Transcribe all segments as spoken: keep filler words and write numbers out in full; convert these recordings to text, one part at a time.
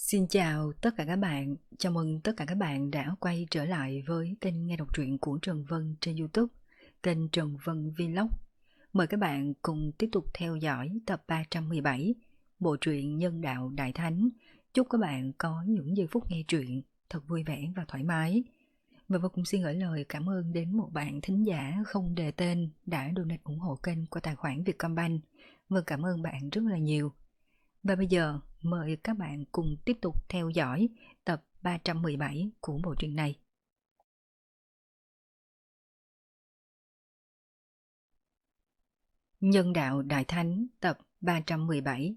Xin chào tất cả các bạn, chào mừng tất cả các bạn đã quay trở lại với kênh nghe đọc truyện của Trần Vân trên YouTube, kênh Trần Vân Vlog. Mời các bạn cùng tiếp tục theo dõi tập ba trăm mười bảy, bộ truyện Nhân Đạo Đại Thánh. Chúc các bạn có những giây phút nghe truyện thật vui vẻ và thoải mái. Và vô cùng xin gửi lời cảm ơn đến một bạn thính giả không đề tên đã donate ủng hộ kênh qua tài khoản Vietcombank. Vâng, cảm ơn bạn rất là nhiều. Và bây giờ mời các bạn cùng tiếp tục theo dõi tập ba trăm mười bảy của bộ truyện này. Nhân Đạo Đại Thánh tập ba trăm mười bảy.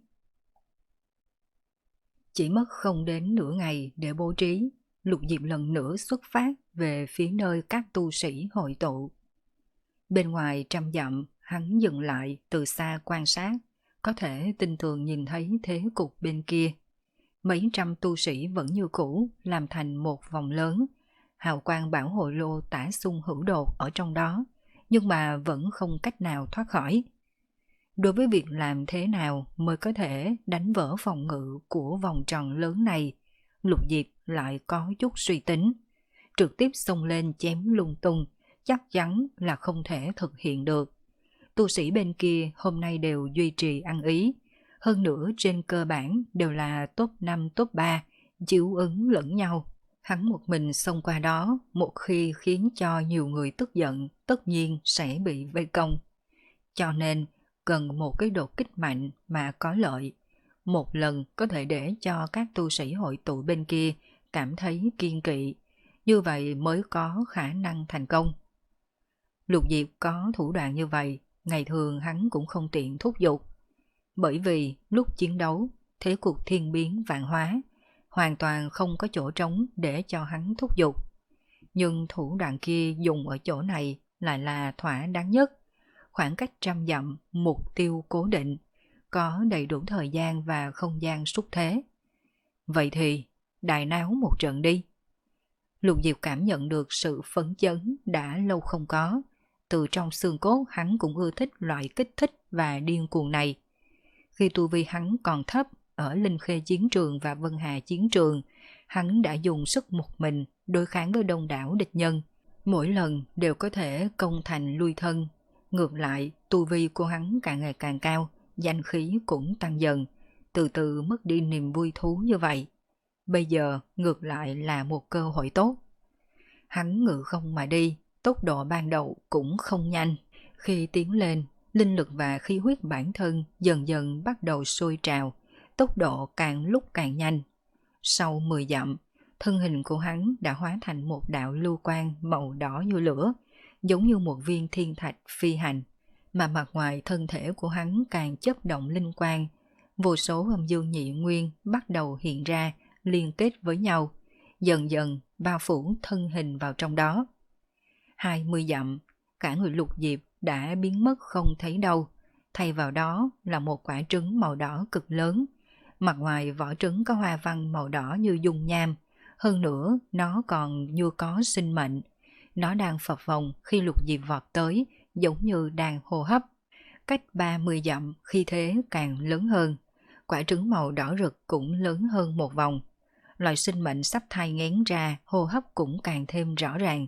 Chỉ mất không đến nửa ngày để bố trí, Lục Diệp lần nữa xuất phát về phía nơi các tu sĩ hội tụ. Bên ngoài trăm dặm, hắn dừng lại từ xa quan sát, có thể tinh tường nhìn thấy thế cục bên kia. Mấy trăm tu sĩ vẫn như cũ, làm thành một vòng lớn. Hào quang bảo hộ lô tả xung hữu đột ở trong đó, nhưng mà vẫn không cách nào thoát khỏi. Đối với việc làm thế nào mới có thể đánh vỡ phòng ngự của vòng tròn lớn này, Lục Diệp lại có chút suy tính. Trực tiếp xông lên chém lung tung, chắc chắn là không thể thực hiện được. Tu sĩ bên kia hôm nay đều duy trì ăn ý, hơn nữa trên cơ bản đều là top năm top ba, chiếu ứng lẫn nhau. Hắn một mình xông qua đó, một khi khiến cho nhiều người tức giận, tất nhiên sẽ bị vây công. Cho nên, cần một cái đột kích mạnh mà có lợi. Một lần có thể để cho các tu sĩ hội tụ bên kia cảm thấy kiên kỵ, như vậy mới có khả năng thành công. Lục Diệp có thủ đoạn như vậy, ngày thường hắn cũng không tiện thúc giục. Bởi vì lúc chiến đấu, thế cục thiên biến vạn hóa, hoàn toàn không có chỗ trống để cho hắn thúc giục. Nhưng thủ đoạn kia dùng ở chỗ này lại là thỏa đáng nhất. Khoảng cách trăm dặm, mục tiêu cố định, có đầy đủ thời gian và không gian xúc thế. Vậy thì, đại náo một trận đi. Lục Diệp cảm nhận được sự phấn chấn đã lâu không có. Từ trong xương cốt hắn cũng ưa thích loại kích thích và điên cuồng này. Khi tu vi hắn còn thấp ở Linh Khê chiến trường và Vân Hà chiến trường, hắn đã dùng sức một mình đối kháng với đông đảo địch nhân. Mỗi lần đều có thể công thành lui thân. Ngược lại, tu vi của hắn càng ngày càng cao, danh khí cũng tăng dần, từ từ mất đi niềm vui thú như vậy. Bây giờ ngược lại là một cơ hội tốt. Hắn ngự không mà đi, tốc độ ban đầu cũng không nhanh. Khi tiến lên, linh lực và khí huyết bản thân dần dần bắt đầu sôi trào, tốc độ càng lúc càng nhanh. Sau mười dặm, thân hình của hắn đã hóa thành một đạo lưu quang màu đỏ như lửa, giống như một viên thiên thạch phi hành, mà mặt ngoài thân thể của hắn càng chớp động linh quang. Vô số âm dương nhị nguyên bắt đầu hiện ra, liên kết với nhau, dần dần bao phủ thân hình vào trong đó. Hai mươi dặm, cả người Lục Diệp đã biến mất không thấy đâu, thay vào đó là một quả trứng màu đỏ cực lớn. Mặt ngoài vỏ trứng có hoa văn màu đỏ như dung nham, hơn nữa nó còn như có sinh mệnh. Nó đang phập phồng khi Lục Diệp vọt tới, giống như đang hô hấp. Cách ba mươi dặm khi thế càng lớn hơn, quả trứng màu đỏ rực cũng lớn hơn một vòng. Loài sinh mệnh sắp thai nghén ra, hô hấp cũng càng thêm rõ ràng.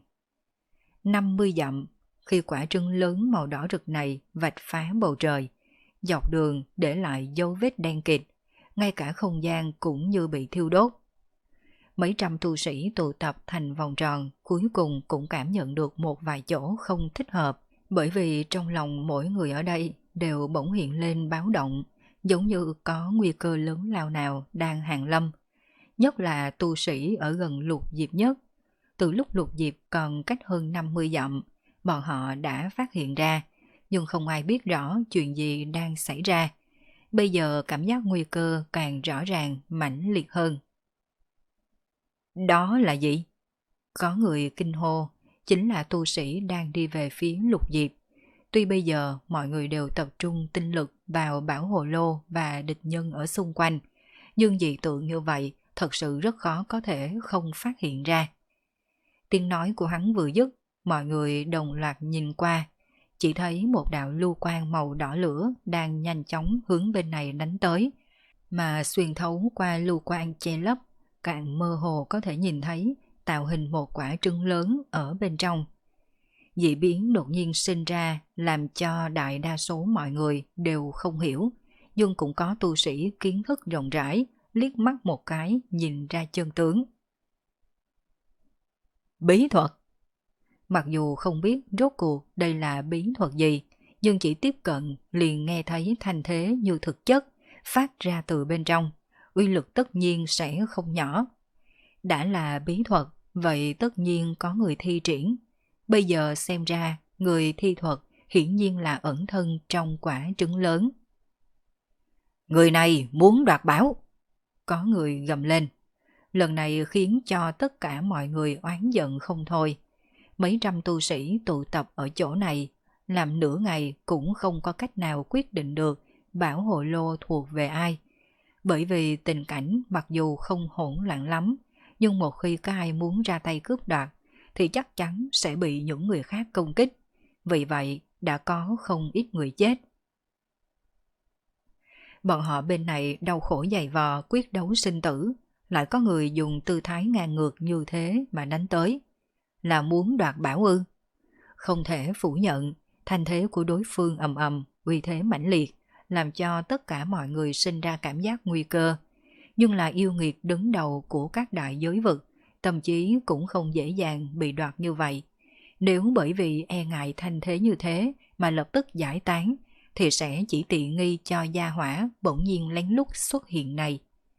năm mươi dặm, khi quả trứng lớn màu đỏ rực này vạch phá bầu trời, dọc đường để lại dấu vết đen kịt, ngay cả không gian cũng như bị thiêu đốt. Mấy trăm tu sĩ tụ tập thành vòng tròn, cuối cùng cũng cảm nhận được một vài chỗ không thích hợp, bởi vì trong lòng mỗi người ở đây đều bỗng hiện lên báo động, giống như có nguy cơ lớn lao nào đang hàng lâm. Nhất là tu sĩ ở gần Lục Diệp nhất. Từ lúc Lục Diệp còn cách hơn năm mươi dặm, bọn họ đã phát hiện ra, nhưng không ai biết rõ chuyện gì đang xảy ra. Bây giờ cảm giác nguy cơ càng rõ ràng, mãnh liệt hơn. Đó là gì? Có người kinh hô, chính là tu sĩ đang đi về phía Lục Diệp. Tuy bây giờ mọi người đều tập trung tinh lực vào bảo hộ lô và địch nhân ở xung quanh, nhưng dị tượng như vậy thật sự rất khó có thể không phát hiện ra. Tiếng nói của hắn vừa dứt, mọi người đồng loạt nhìn qua, chỉ thấy một đạo lưu quang màu đỏ lửa đang nhanh chóng hướng bên này đánh tới. mà xuyên thấu qua lưu quang che lấp, càng mơ hồ có thể nhìn thấy tạo hình một quả trứng lớn ở bên trong. Dị biến đột nhiên sinh ra làm cho đại đa số mọi người đều không hiểu, nhưng cũng có tu sĩ kiến thức rộng rãi, liếc mắt một cái nhìn ra chân tướng. Bí thuật. Mặc dù không biết rốt cuộc đây là bí thuật gì, nhưng chỉ tiếp cận liền nghe thấy thanh thế như thực chất phát ra từ bên trong, uy lực tất nhiên sẽ không nhỏ. Đã là bí thuật, vậy tất nhiên có người thi triển. Bây giờ xem ra, người thi thuật hiển nhiên là ẩn thân trong quả trứng lớn. Người này muốn đoạt bảo. Có người gầm lên. Lần này khiến cho tất cả mọi người oán giận không thôi. Mấy trăm tu sĩ tụ tập ở chỗ này, làm nửa ngày cũng không có cách nào quyết định được bảo hồ lô thuộc về ai. Bởi vì tình cảnh mặc dù không hỗn loạn lắm, nhưng một khi có ai muốn ra tay cướp đoạt, thì chắc chắn sẽ bị những người khác công kích. Vì vậy, đã có không ít người chết. Bọn họ bên này đau khổ dày vò quyết đấu sinh tử, lại có người dùng tư thái ngang ngược như thế mà đánh tới. Là muốn đoạt bảo ư? Không thể phủ nhận, thanh thế của đối phương ầm ầm, uy thế mãnh liệt, làm cho tất cả mọi người sinh ra cảm giác nguy cơ. Nhưng là yêu nghiệt đứng đầu của các đại giới vực, thậm chí cũng không dễ dàng bị đoạt như vậy. Nếu bởi vì e ngại thanh thế như thế mà lập tức giải tán, thì sẽ chỉ tiện nghi cho gia hỏa bỗng nhiên lén lút xuất hiện này.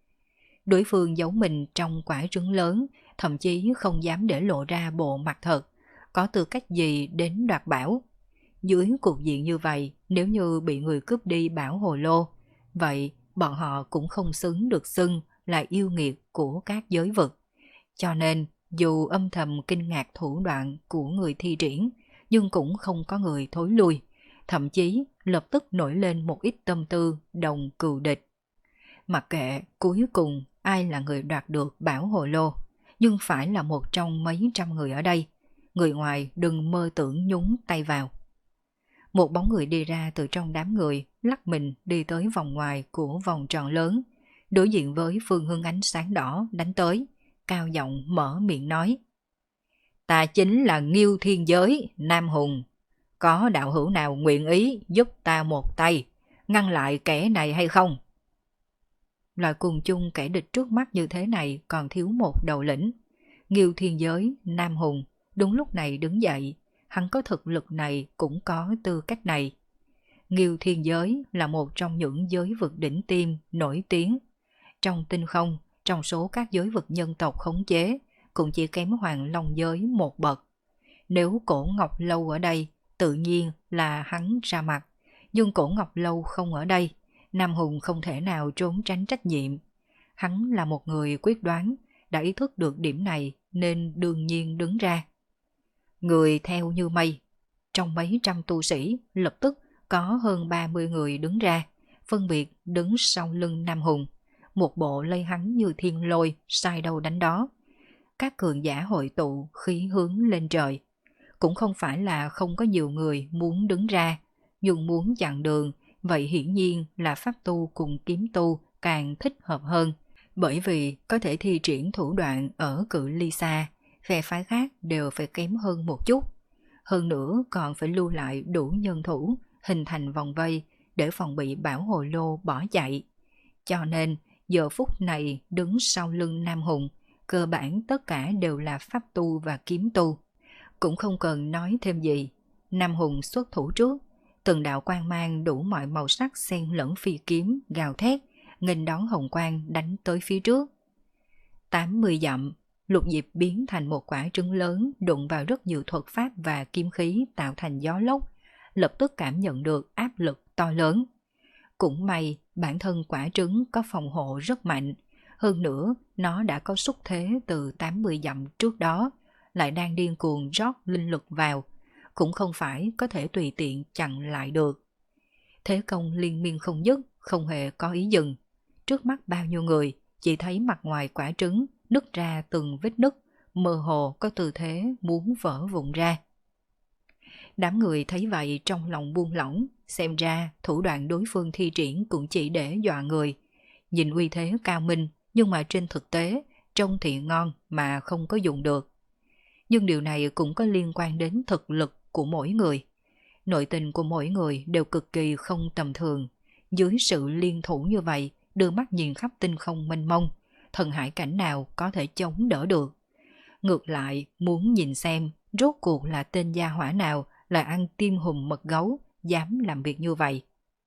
Đối phương giấu mình trong quả trứng lớn, thậm chí không dám để lộ ra bộ mặt thật, có tư cách gì đến đoạt bảo. Dưới cục diện như vậy, nếu như bị người cướp đi bảo hồ lô, vậy bọn họ cũng không xứng được xưng là yêu nghiệt của các giới vực. Cho nên, dù âm thầm kinh ngạc thủ đoạn của người thi triển, nhưng cũng không có người thối lui, thậm chí lập tức nổi lên một ít tâm tư đồng cừu địch. Mặc kệ cuối cùng ai là người đoạt được bảo hồ lô, nhưng phải là một trong mấy trăm người ở đây, người ngoài đừng mơ tưởng nhúng tay vào. Một bóng người đi ra từ trong đám người, lắc mình đi tới vòng ngoài của vòng tròn lớn, đối diện với phương hướng ánh sáng đỏ đánh tới, cao giọng mở miệng nói. Ta chính là Nghiêu Thiên Giới, Nam Hùng. Có đạo hữu nào nguyện ý giúp ta một tay, ngăn lại kẻ này hay không? Loại cùng chung kẻ địch trước mắt như thế này còn thiếu một đầu lĩnh. Nghiêu Thiên Giới, Nam Hùng, đúng lúc này đứng dậy, hắn có thực lực này cũng có tư cách này. Nghiêu Thiên Giới là một trong những giới vực đỉnh tiêm nổi tiếng. Trong tinh không, trong số các giới vực nhân tộc khống chế, cũng chỉ kém Hoàng Long Giới một bậc. Nếu Cổ Ngọc Lâu ở đây, tự nhiên là hắn ra mặt, nhưng Cổ Ngọc Lâu không ở đây, Nam Hùng không thể nào trốn tránh trách nhiệm. Hắn là một người quyết đoán, đã ý thức được điểm này nên đương nhiên đứng ra. Người theo như mây, trong mấy trăm tu sĩ lập tức có hơn ba mươi người đứng ra, phân biệt đứng sau lưng Nam Hùng, một bộ lây hắn như thiên lôi, sai đâu đánh đó. Các cường giả hội tụ khí hướng lên trời. Cũng không phải là không có nhiều người muốn đứng ra, nhưng muốn chặn đường, vậy hiển nhiên là pháp tu cùng kiếm tu càng thích hợp hơn, bởi vì có thể thi triển thủ đoạn ở cự ly xa, phe phái khác đều phải kém hơn một chút. Hơn nữa còn phải lưu lại đủ nhân thủ, hình thành vòng vây để phòng bị bảo hồ lô bỏ chạy. Cho nên, giờ phút này đứng sau lưng Nam Hùng, cơ bản tất cả đều là pháp tu và kiếm tu. Cũng không cần nói thêm gì, Nam Hùng xuất thủ trước, từng đạo quang mang đủ mọi màu sắc xen lẫn phi kiếm, gào thét, nghênh đón hồng quang đánh tới phía trước. tám mươi dặm, Lục Diệp biến thành một quả trứng lớn đụng vào rất nhiều thuật pháp và kim khí tạo thành gió lốc, lập tức cảm nhận được áp lực to lớn. Cũng may bản thân quả trứng có phòng hộ rất mạnh, hơn nữa nó đã có xúc thế từ tám mươi dặm trước đó, lại đang điên cuồng rót linh lực vào, cũng không phải có thể tùy tiện chặn lại được. Thế công liên miên không dứt, không hề có ý dừng. Trước mắt bao nhiêu người, chỉ thấy mặt ngoài quả trứng nứt ra từng vết nứt, mơ hồ có tư thế muốn vỡ vụn ra. Đám người thấy vậy trong lòng buông lỏng, xem ra thủ đoạn đối phương thi triển cũng chỉ để dọa người. nhìn uy thế cao minh, nhưng mà trên thực tế, trông thì ngon mà không có dùng được. Nhưng điều này cũng có liên quan đến thực lực của mỗi người. Nội tình của mỗi người đều cực kỳ không tầm thường. Dưới sự liên thủ như vậy, đưa mắt nhìn khắp tinh không mênh mông, thần hải cảnh nào có thể chống đỡ được. Ngược lại, muốn nhìn xem rốt cuộc là tên gia hỏa nào là ăn tim hùm mật gấu, dám làm việc như vậy.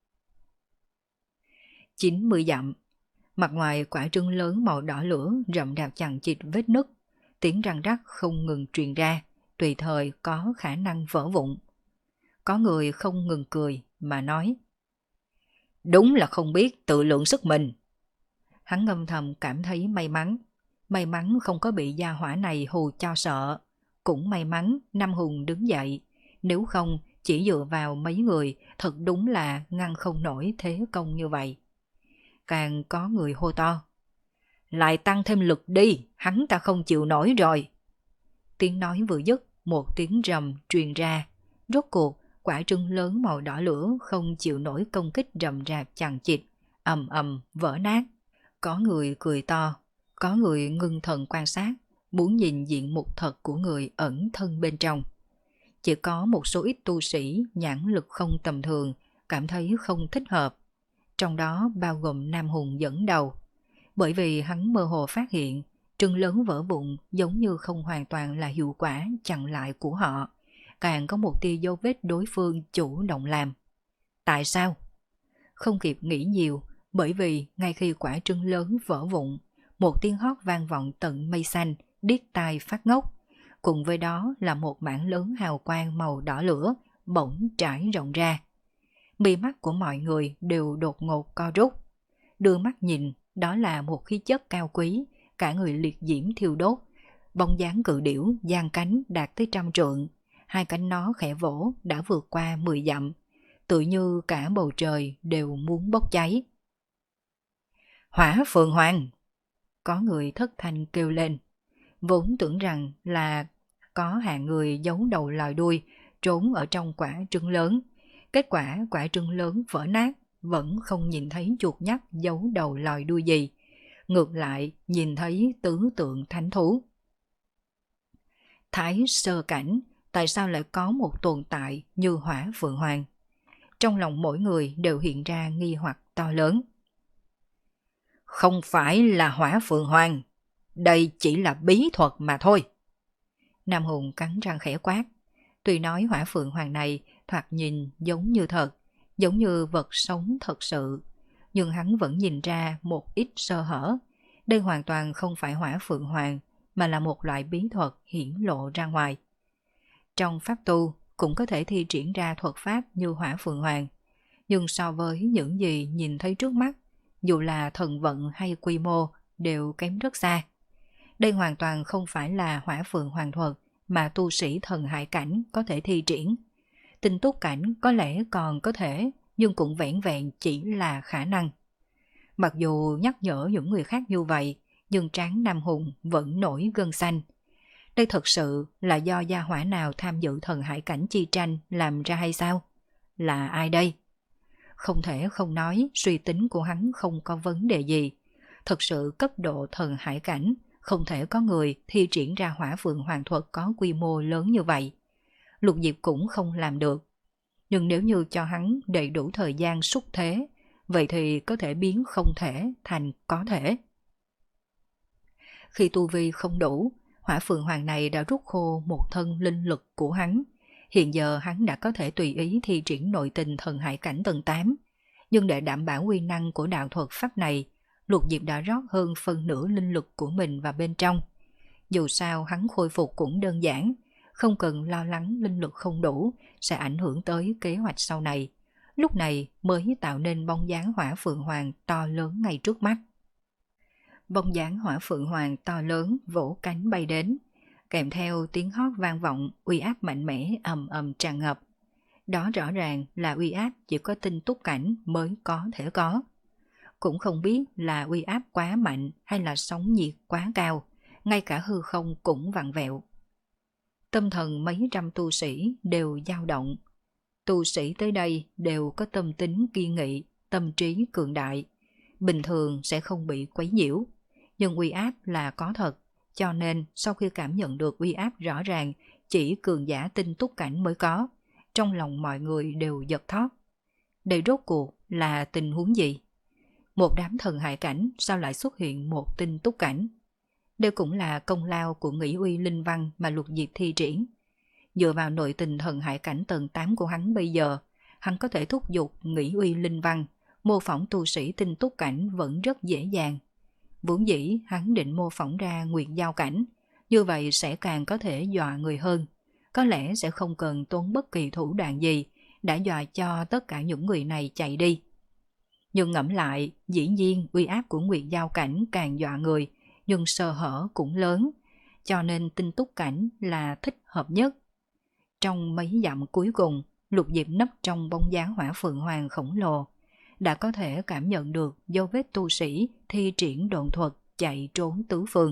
chín mươi dặm. Mặt ngoài quả trứng lớn màu đỏ lửa rậm rạp chằng chịt vết nứt, tiếng răng rắc không ngừng truyền ra, tùy thời có khả năng vỡ vụn. Có người không ngừng cười mà nói: đúng là không biết tự lượng sức mình. Hắn ngâm thầm cảm thấy may mắn, may mắn không có bị gia hỏa này hù cho sợ. Cũng may mắn Nam Hùng đứng dậy, nếu không chỉ dựa vào mấy người thật đúng là ngăn không nổi thế công như vậy. Càng có người hô to: lại tăng thêm lực đi, hắn ta không chịu nổi rồi. Tiếng nói vừa dứt, một tiếng rầm truyền ra. Rốt cuộc, quả trứng lớn màu đỏ lửa không chịu nổi công kích rầm rạp chằng chịt, ầm ầm vỡ nát. Có người cười to, có người ngưng thần quan sát, muốn nhìn diện mục thật của người ẩn thân bên trong. Chỉ có một số ít tu sĩ nhãn lực không tầm thường, cảm thấy không thích hợp. Trong đó bao gồm Nam Hùng dẫn đầu. Bởi vì hắn mơ hồ phát hiện, trứng lớn vỡ vụn giống như không hoàn toàn là hiệu quả chặn lại của họ. Càng có một tia dấu vết đối phương chủ động làm. Tại sao? Không kịp nghĩ nhiều, bởi vì ngay khi quả trứng lớn vỡ vụn, một tiếng hót vang vọng tận mây xanh, điếc tai phát ngốc. Cùng với đó là một mảng lớn hào quang màu đỏ lửa bỗng trải rộng ra. Mi mắt của mọi người đều đột ngột co rút. Đưa mắt nhìn, đó là một khí chất cao quý, cả người liệt diễm thiêu đốt. Bóng dáng cự điểu giang cánh đạt tới trăm trượng, hai cánh nó khẽ vỗ đã vượt qua mười dặm, tự như cả bầu trời đều muốn bốc cháy. Hỏa Phượng Hoàng! Có người thất thanh kêu lên, vốn tưởng rằng là có hạng người giấu đầu lòi đuôi trốn ở trong quả trứng lớn. Kết quả quả trứng lớn vỡ nát, vẫn không nhìn thấy chuột nhắt giấu đầu lòi đuôi gì. Ngược lại nhìn thấy tứ tượng thánh thú. Thái sơ cảnh, tại sao lại có một tồn tại như Hỏa Phượng Hoàng? Trong lòng mỗi người đều hiện ra nghi hoặc to lớn. Không phải là Hỏa Phượng Hoàng, đây chỉ là bí thuật mà thôi. Nam Hùng cắn răng khẽ quát. Tuy nói Hỏa Phượng Hoàng này thoạt nhìn giống như thật, giống như vật sống thật sự, nhưng hắn vẫn nhìn ra một ít sơ hở. Đây hoàn toàn không phải Hỏa Phượng Hoàng, mà là một loại bí thuật hiển lộ ra ngoài. Trong pháp tu cũng có thể thi triển ra thuật pháp như Hỏa Phượng Hoàng, nhưng so với những gì nhìn thấy trước mắt, dù là thần vận hay quy mô đều kém rất xa. Đây hoàn toàn không phải là Hỏa Phượng Hoàng thuật mà tu sĩ thần hải cảnh có thể thi triển. Tinh túc cảnh có lẽ còn có thể, nhưng cũng vẻn vẹn chỉ là khả năng. Mặc dù nhắc nhở những người khác như vậy, nhưng trán Nam Hùng vẫn nổi gân xanh. Đây thật sự là do gia hỏa nào tham dự thần hải cảnh chi tranh làm ra hay sao? Là ai đây? Không thể không nói suy tính của hắn không có vấn đề gì. Thật sự cấp độ thần hải cảnh, không thể có người thi triển ra Hỏa Phượng Hoàng thuật có quy mô lớn như vậy. Lục Diệp cũng không làm được. Nhưng nếu như cho hắn đầy đủ thời gian xúc thế, vậy thì có thể biến không thể thành có thể. Khi tu vi không đủ, Hỏa Phượng Hoàng này đã rút khô một thân linh lực của hắn. Hiện giờ hắn đã có thể tùy ý thi triển nội tình thần hải cảnh tầng tám. Nhưng để đảm bảo uy năng của đạo thuật pháp này, Lục Diệp đã rót hơn phân nửa linh lực của mình vào bên trong. Dù sao hắn khôi phục cũng đơn giản, không cần lo lắng linh lực không đủ sẽ ảnh hưởng tới kế hoạch sau này. Lúc này mới tạo nên bóng dáng Hỏa Phượng Hoàng to lớn ngay trước mắt. Bóng dáng Hỏa Phượng Hoàng to lớn vỗ cánh bay đến, kèm theo tiếng hót vang vọng, uy áp mạnh mẽ ầm ầm tràn ngập. Đó rõ ràng là uy áp chỉ có tinh túc cảnh mới có thể có. Cũng không biết là uy áp quá mạnh hay là sóng nhiệt quá cao, ngay cả hư không cũng vặn vẹo. Tâm thần mấy trăm tu sĩ đều dao động. Tu sĩ tới đây đều có tâm tính kiên nghị, tâm trí cường đại. bình thường sẽ không bị quấy nhiễu. Nhưng uy áp là có thật, cho nên sau khi cảm nhận được uy áp rõ ràng chỉ cường giả tinh túc cảnh mới có, trong lòng mọi người đều giật thót. Đây rốt cuộc là tình huống gì? Một đám thần hải cảnh sao lại xuất hiện một tinh túc cảnh? Đây cũng là công lao của Nghĩ Uy linh văn mà Lục Diệp thi triển. Dựa vào nội tình thần hải cảnh tầng tám của hắn bây giờ, hắn có thể thúc giục Nghĩ Uy linh văn, mô phỏng tu sĩ tinh túc cảnh vẫn rất dễ dàng. Vốn dĩ hắn định mô phỏng ra nguyệt giao cảnh, như vậy sẽ càng có thể dọa người hơn. Có lẽ sẽ không cần tốn bất kỳ thủ đoạn gì, đã dọa cho tất cả những người này chạy đi. Nhưng ngẫm lại, dĩ nhiên uy áp của nguyệt giao cảnh càng dọa người, nhưng sơ hở cũng lớn, cho nên tinh túc cảnh là thích hợp nhất. Trong mấy dặm cuối cùng, Lục Diệp nấp trong bóng dáng hỏa phượng hoàng khổng lồ, đã có thể cảm nhận được dấu vết tu sĩ thi triển độn thuật chạy trốn tứ phương.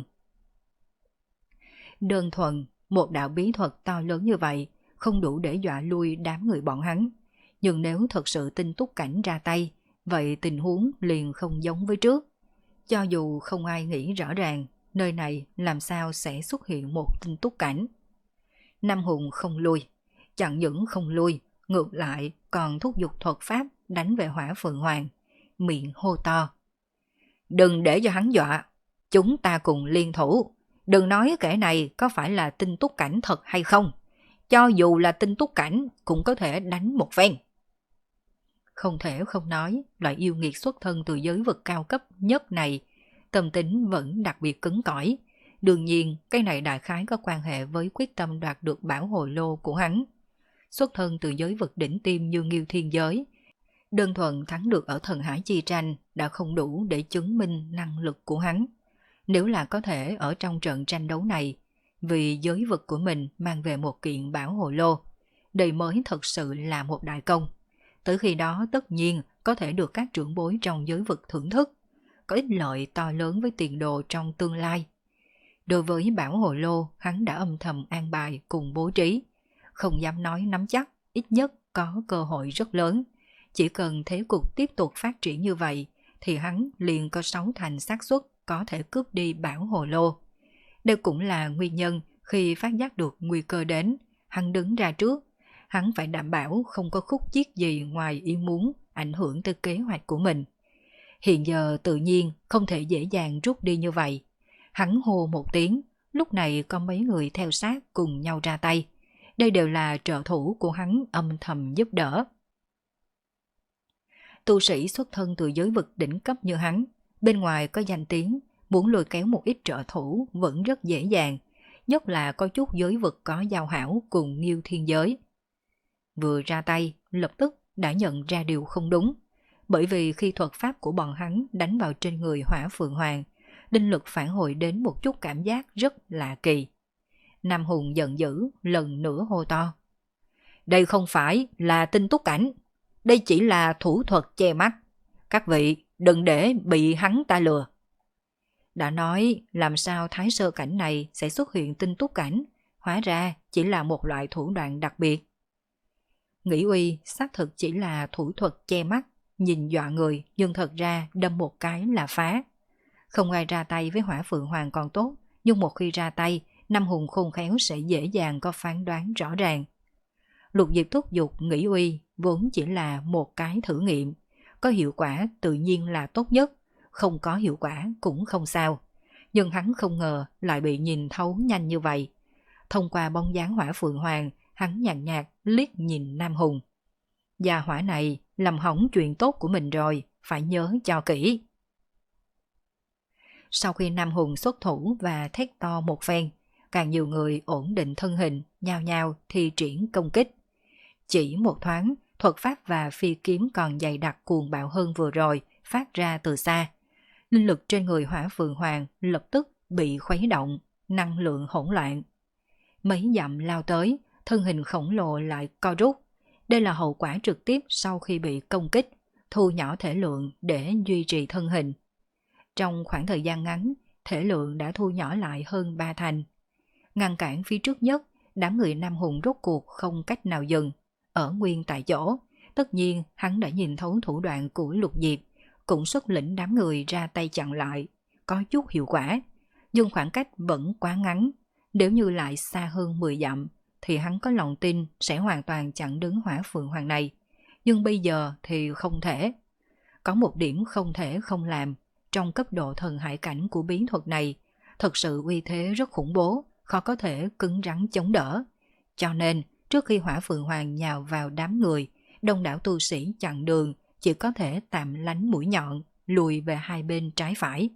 Đơn thuần, một đạo bí thuật to lớn như vậy không đủ để dọa lui đám người bọn hắn. Nhưng nếu thật sự tinh túc cảnh ra tay, vậy tình huống liền không giống với trước. Cho dù không ai nghĩ rõ ràng, nơi này làm sao sẽ xuất hiện một tinh túc cảnh. Nam Hùng không lui, chẳng những không lui, ngược lại còn thúc giục thuật pháp đánh về hỏa phượng hoàng, miệng hô to. Đừng để cho hắn dọa, chúng ta cùng liên thủ. Đừng nói kẻ này có phải là tinh túc cảnh thật hay không. Cho dù là tinh túc cảnh cũng có thể đánh một phen. Không thể không nói, loại yêu nghiệt xuất thân từ giới vực cao cấp nhất này, tâm tính vẫn đặc biệt cứng cỏi. Đương nhiên, cái này đại khái có quan hệ với quyết tâm đoạt được bảo hồi lô của hắn. Xuất thân từ giới vực đỉnh tiêm như Nghiêu Thiên Giới, đơn thuần thắng được ở thần hải chi tranh đã không đủ để chứng minh năng lực của hắn. Nếu là có thể ở trong trận tranh đấu này, vì giới vực của mình mang về một kiện bảo hồi lô, đây mới thật sự là một đại công. Tới khi đó tất nhiên có thể được các trưởng bối trong giới vực thưởng thức, có ích lợi to lớn với tiền đồ trong tương lai. Đối với bảo hồi lô, hắn đã âm thầm an bài cùng bố trí, không dám nói nắm chắc, ít nhất có cơ hội rất lớn. Chỉ cần thế cục tiếp tục phát triển như vậy, thì hắn liền có sáu thành xác suất có thể cướp đi bảo hồi lô. Đây cũng là nguyên nhân khi phát giác được nguy cơ đến, hắn đứng ra trước. Hắn phải đảm bảo không có khúc chiết gì ngoài ý muốn ảnh hưởng tới kế hoạch của mình. Hiện giờ tự nhiên không thể dễ dàng rút đi như vậy. Hắn hô một tiếng, lúc này có mấy người theo sát cùng nhau ra tay. Đây đều là trợ thủ của hắn âm thầm giúp đỡ. Tu sĩ xuất thân từ giới vực đỉnh cấp như hắn, bên ngoài có danh tiếng, muốn lôi kéo một ít trợ thủ vẫn rất dễ dàng, nhất là có chút giới vực có giao hảo cùng Nghiêu Thiên Giới. Vừa ra tay, lập tức đã nhận ra điều không đúng, bởi vì khi thuật pháp của bọn hắn đánh vào trên người hỏa phượng hoàng, linh lực phản hồi đến một chút cảm giác rất lạ kỳ. Nam Hùng giận dữ, lần nữa hô to. Đây không phải là tinh túc cảnh, đây chỉ là thủ thuật che mắt. Các vị đừng để bị hắn ta lừa. Đã nói làm sao thái sơ cảnh này sẽ xuất hiện tinh túc cảnh, hóa ra chỉ là một loại thủ đoạn đặc biệt. Nghĩ Uy xác thực chỉ là thủ thuật che mắt, nhìn dọa người nhưng thật ra đâm một cái là phá. Không ai ra tay với hỏa phượng hoàng còn tốt, nhưng một khi ra tay, Nam Hùng khôn khéo sẽ dễ dàng có phán đoán rõ ràng. Lục Diệp thúc giục Nghĩ Uy vốn chỉ là một cái thử nghiệm, có hiệu quả tự nhiên là tốt nhất, không có hiệu quả cũng không sao. Nhưng hắn không ngờ lại bị nhìn thấu nhanh như vậy. Thông qua bóng dáng hỏa phượng hoàng, hắn nhàn nhạt liếc nhìn Nam Hùng. Gia hỏa này làm hỏng chuyện tốt của mình rồi, phải nhớ cho kỹ. Sau khi Nam Hùng xuất thủ và thét to một phen, càng nhiều người ổn định thân hình, nhao nhao thi triển công kích. Chỉ một thoáng, thuật pháp và phi kiếm còn dày đặc cuồng bạo hơn vừa rồi phát ra từ xa. Linh lực trên người hỏa phượng hoàng lập tức bị khuấy động, năng lượng hỗn loạn. Mấy dặm lao tới, thân hình khổng lồ lại co rút. Đây là hậu quả trực tiếp sau khi bị công kích, thu nhỏ thể lượng để duy trì thân hình. Trong khoảng thời gian ngắn, thể lượng đã thu nhỏ lại hơn ba thành. Ngăn cản phía trước nhất, đám người Nam Hùng rốt cuộc không cách nào dừng, ở nguyên tại chỗ. Tất nhiên hắn đã nhìn thấu thủ đoạn của Lục Diệp, cũng xuất lĩnh đám người ra tay chặn lại, có chút hiệu quả, nhưng khoảng cách vẫn quá ngắn. Nếu như lại xa hơn mười dặm, thì hắn có lòng tin sẽ hoàn toàn chặn đứng Hỏa Phượng Hoàng này. Nhưng bây giờ thì không thể. Có một điểm không thể không làm, trong cấp độ thần hải cảnh của bí thuật này, thật sự uy thế rất khủng bố, khó có thể cứng rắn chống đỡ. Cho nên, trước khi Hỏa Phượng Hoàng nhào vào đám người, đông đảo tu sĩ chặn đường chỉ có thể tạm lánh mũi nhọn, lùi về hai bên trái phải.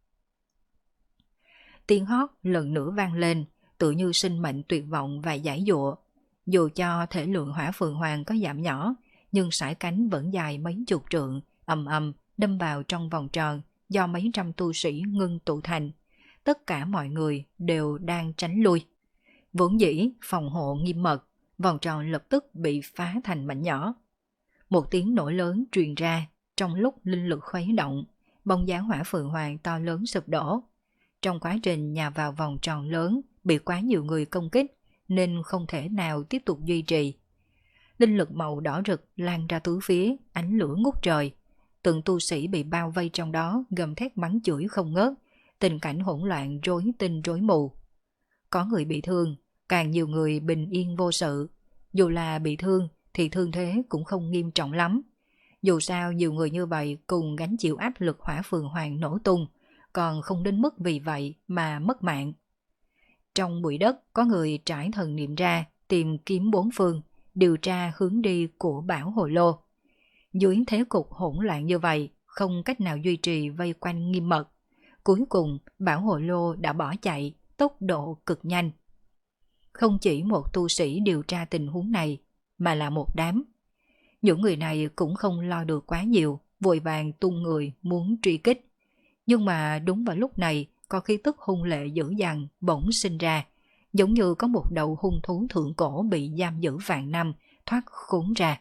Tiếng hót lần nữa vang lên, tự như sinh mệnh tuyệt vọng và giải dụa. Dù cho thể lượng Hỏa Phượng Hoàng có giảm nhỏ, nhưng sải cánh vẫn dài mấy chục trượng, ầm ầm đâm vào trong vòng tròn do mấy trăm tu sĩ ngưng tụ thành. Tất cả mọi người đều đang tránh lui. Vốn dĩ phòng hộ nghiêm mật, vòng tròn lập tức bị phá thành mảnh nhỏ. Một tiếng nổ lớn truyền ra, trong lúc linh lực khuấy động, bóng dáng Hỏa Phượng Hoàng to lớn sụp đổ. Trong quá trình nhào vào vòng tròn lớn bị quá nhiều người công kích nên không thể nào tiếp tục duy trì. Linh lực màu đỏ rực lan ra tứ phía, ánh lửa ngút trời. Từng tu sĩ bị bao vây trong đó gầm thét mắng chửi không ngớt, tình cảnh hỗn loạn rối tinh rối mù. Có người bị thương, càng nhiều người bình yên vô sự. Dù là bị thương thì thương thế cũng không nghiêm trọng lắm. Dù sao nhiều người như vậy cùng gánh chịu áp lực Hỏa Phượng Hoàng nổ tung, còn không đến mức vì vậy mà mất mạng. Trong bụi đất có người trải thần niệm ra tìm kiếm bốn phương, điều tra hướng đi của Bảo Hồ Lô. Dưới thế cục hỗn loạn như vậy, không cách nào duy trì vây quanh nghiêm mật. Cuối cùng, Bảo Hồ Lô đã bỏ chạy, tốc độ cực nhanh. Không chỉ một tu sĩ điều tra tình huống này, mà là một đám. Những người này cũng không lo được quá nhiều, vội vàng tung người muốn truy kích. Nhưng mà đúng vào lúc này, có khí tức hung lệ dữ dằn bỗng sinh ra, giống như có một đầu hung thú thượng cổ bị giam giữ vạn năm, thoát khốn ra.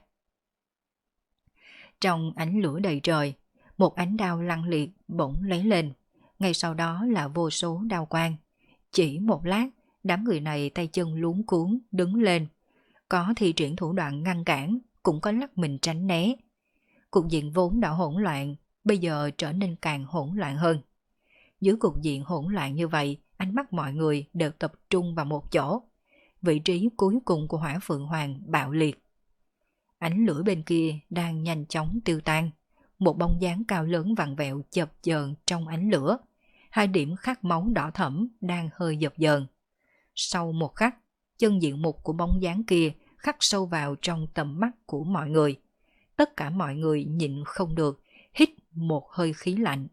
Trong ánh lửa đầy trời, một ánh đao lăng liệt bỗng lấy lên, ngay sau đó là vô số đao quang. Chỉ một lát, đám người này tay chân luống cuống đứng lên, có thi triển thủ đoạn ngăn cản, cũng có lắc mình tránh né. Cục diện vốn đã hỗn loạn, bây giờ trở nên càng hỗn loạn hơn. Dưới cục diện hỗn loạn như vậy, ánh mắt mọi người đều tập trung vào một chỗ. Vị trí cuối cùng của Hỏa Phượng Hoàng bạo liệt. Ánh lửa bên kia đang nhanh chóng tiêu tan. Một bóng dáng cao lớn vặn vẹo chập chờn trong ánh lửa. Hai điểm khắc máu đỏ thẫm đang hơi dập dờn. Sau một khắc, chân diện mục của bóng dáng kia khắc sâu vào trong tầm mắt của mọi người. Tất cả mọi người nhịn không được, hít một hơi khí lạnh.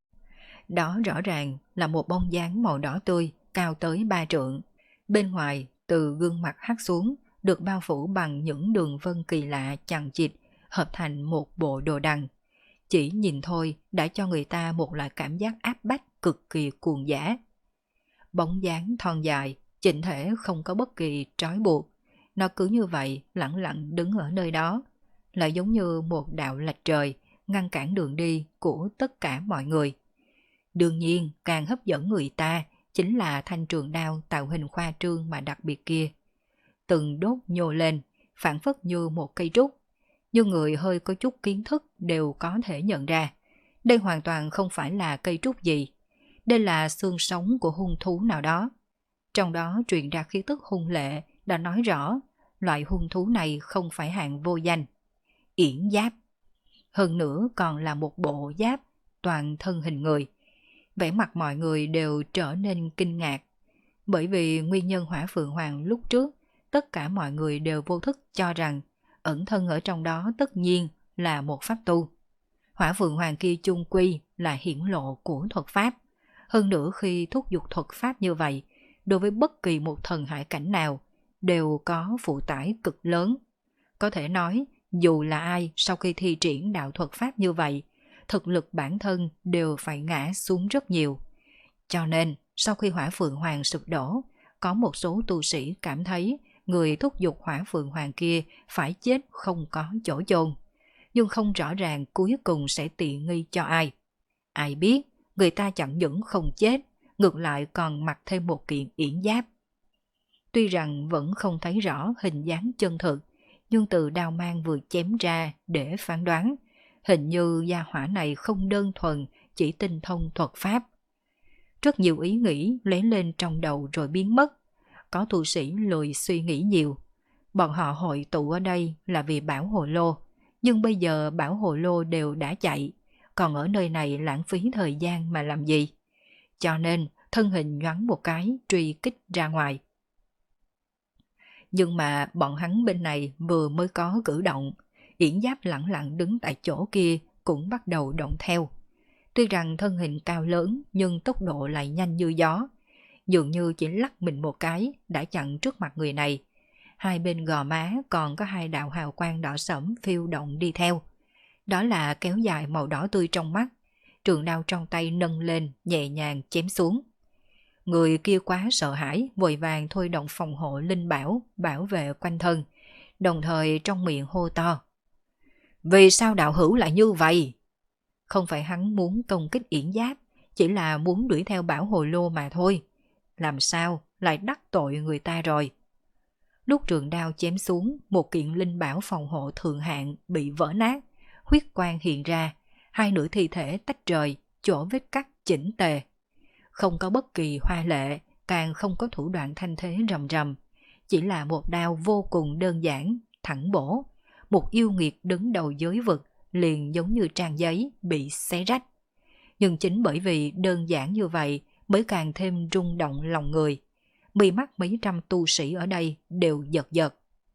Đó rõ ràng là một bóng dáng màu đỏ tươi, cao tới ba trượng. Bên ngoài, từ gương mặt hắt xuống, được bao phủ bằng những đường vân kỳ lạ chằng chịt, hợp thành một bộ đồ đằng. Chỉ nhìn thôi đã cho người ta một loại cảm giác áp bách cực kỳ cuồng dã. Bóng dáng thon dài, chỉnh thể không có bất kỳ trói buộc. Nó cứ như vậy lẳng lặng đứng ở nơi đó, lại giống như một đạo lạch trời, ngăn cản đường đi của tất cả mọi người. Đương nhiên, càng hấp dẫn người ta chính là thanh trường đao tạo hình khoa trương mà đặc biệt kia. Từng đốt nhô lên, phản phất như một cây trúc. Như người hơi có chút kiến thức đều có thể nhận ra. Đây hoàn toàn không phải là cây trúc gì. Đây là xương sống của hung thú nào đó. Trong đó truyền ra khí tức hung lệ đã nói rõ loại hung thú này không phải hạng vô danh. Yển giáp. Hơn nữa còn là một bộ giáp toàn thân hình người. Vẻ mặt mọi người đều trở nên kinh ngạc. Bởi vì nguyên nhân Hỏa Phượng Hoàng lúc trước, tất cả mọi người đều vô thức cho rằng ẩn thân ở trong đó tất nhiên là một pháp tu. Hỏa Phượng Hoàng kia chung quy là hiển lộ của thuật pháp. Hơn nữa khi thúc giục thuật pháp như vậy, đối với bất kỳ một thần hải cảnh nào đều có phụ tải cực lớn. Có thể nói, dù là ai sau khi thi triển đạo thuật pháp như vậy, thực lực bản thân đều phải ngã xuống rất nhiều. Cho nên, sau khi Hỏa Phượng Hoàng sụp đổ, có một số tu sĩ cảm thấy người thúc giục Hỏa Phượng Hoàng kia phải chết không có chỗ chôn, nhưng không rõ ràng cuối cùng sẽ tiện nghi cho ai. Ai biết, người ta chẳng những không chết, ngược lại còn mặc thêm một kiện yển giáp. Tuy rằng vẫn không thấy rõ hình dáng chân thực, nhưng từ đao mang vừa chém ra để phán đoán, Hình như gia hỏa này không đơn thuần chỉ tinh thông thuật pháp. Rất nhiều ý nghĩ lấy lên trong đầu rồi biến mất. Có tu sĩ lười suy nghĩ nhiều. Bọn họ hội tụ ở đây là vì bảo hồ lô. Nhưng bây giờ bảo hồ lô đều đã chạy. Còn ở nơi này lãng phí thời gian mà làm gì? Cho nên thân hình nhoáng một cái truy kích ra ngoài. Nhưng mà bọn hắn bên này vừa mới có cử động, Yển Giáp lặng lặng đứng tại chỗ kia cũng bắt đầu động theo. Tuy rằng thân hình cao lớn nhưng tốc độ lại nhanh như gió, dường như chỉ lắc mình một cái đã chặn trước mặt người này. Hai bên gò má còn có hai đạo hào quang đỏ sẫm phiêu động đi theo. Đó là kéo dài màu đỏ tươi trong mắt, trường đao trong tay nâng lên nhẹ nhàng chém xuống. Người kia quá sợ hãi, vội vàng thôi động phòng hộ linh bảo, bảo vệ quanh thân, đồng thời trong miệng hô to. Vì sao đạo hữu lại như vậy? Không phải hắn muốn công kích Yển Giáp, chỉ là muốn đuổi theo bảo hồ lô mà thôi. Làm sao lại đắc tội người ta rồi? Lúc trường đao chém xuống, một kiện linh bảo phòng hộ thượng hạng bị vỡ nát, huyết quang hiện ra, hai nửa thi thể tách rời, chỗ vết cắt chỉnh tề. Không có bất kỳ hoa lệ, càng không có thủ đoạn thanh thế rầm rầm, chỉ là một đao vô cùng đơn giản, thẳng bổ. Một yêu nghiệt đứng đầu giới vực liền giống như trang giấy bị xé rách. Nhưng chính bởi vì đơn giản như vậy mới càng thêm rung động lòng người. Mi mắt mấy trăm tu sĩ ở đây đều giật giật.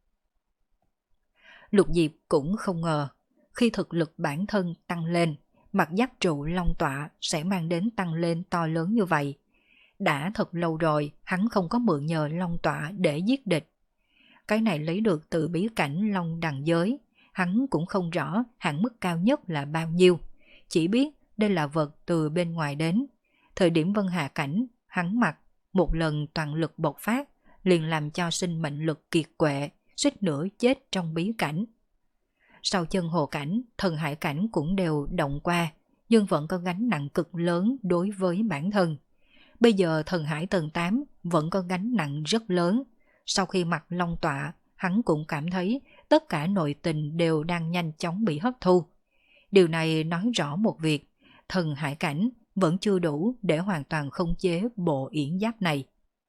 Lục Diệp cũng không ngờ, khi thực lực bản thân tăng lên, mặt giáp trụ long tọa sẽ mang đến tăng lên to lớn như vậy. Đã thật lâu rồi hắn không có mượn nhờ long tọa để giết địch. Cái này lấy được từ bí cảnh long đằng giới, hắn cũng không rõ hạn mức cao nhất là bao nhiêu, chỉ biết đây là vật từ bên ngoài đến. Thời điểm vân hạ cảnh, hắn mặc một lần toàn lực bộc phát, liền làm cho sinh mệnh lực kiệt quệ, suýt nữa chết trong bí cảnh. Sau chân hồ cảnh, thần hải cảnh cũng đều động qua, nhưng vẫn có gánh nặng cực lớn đối với bản thân. Bây giờ thần hải tầng tám vẫn có gánh nặng rất lớn. Sau khi mặc long tọa, hắn cũng cảm thấy tất cả nội tình đều đang nhanh chóng bị hấp thu. Điều này nói rõ một việc, thần hải cảnh vẫn chưa đủ để hoàn toàn khống chế bộ yển giáp này.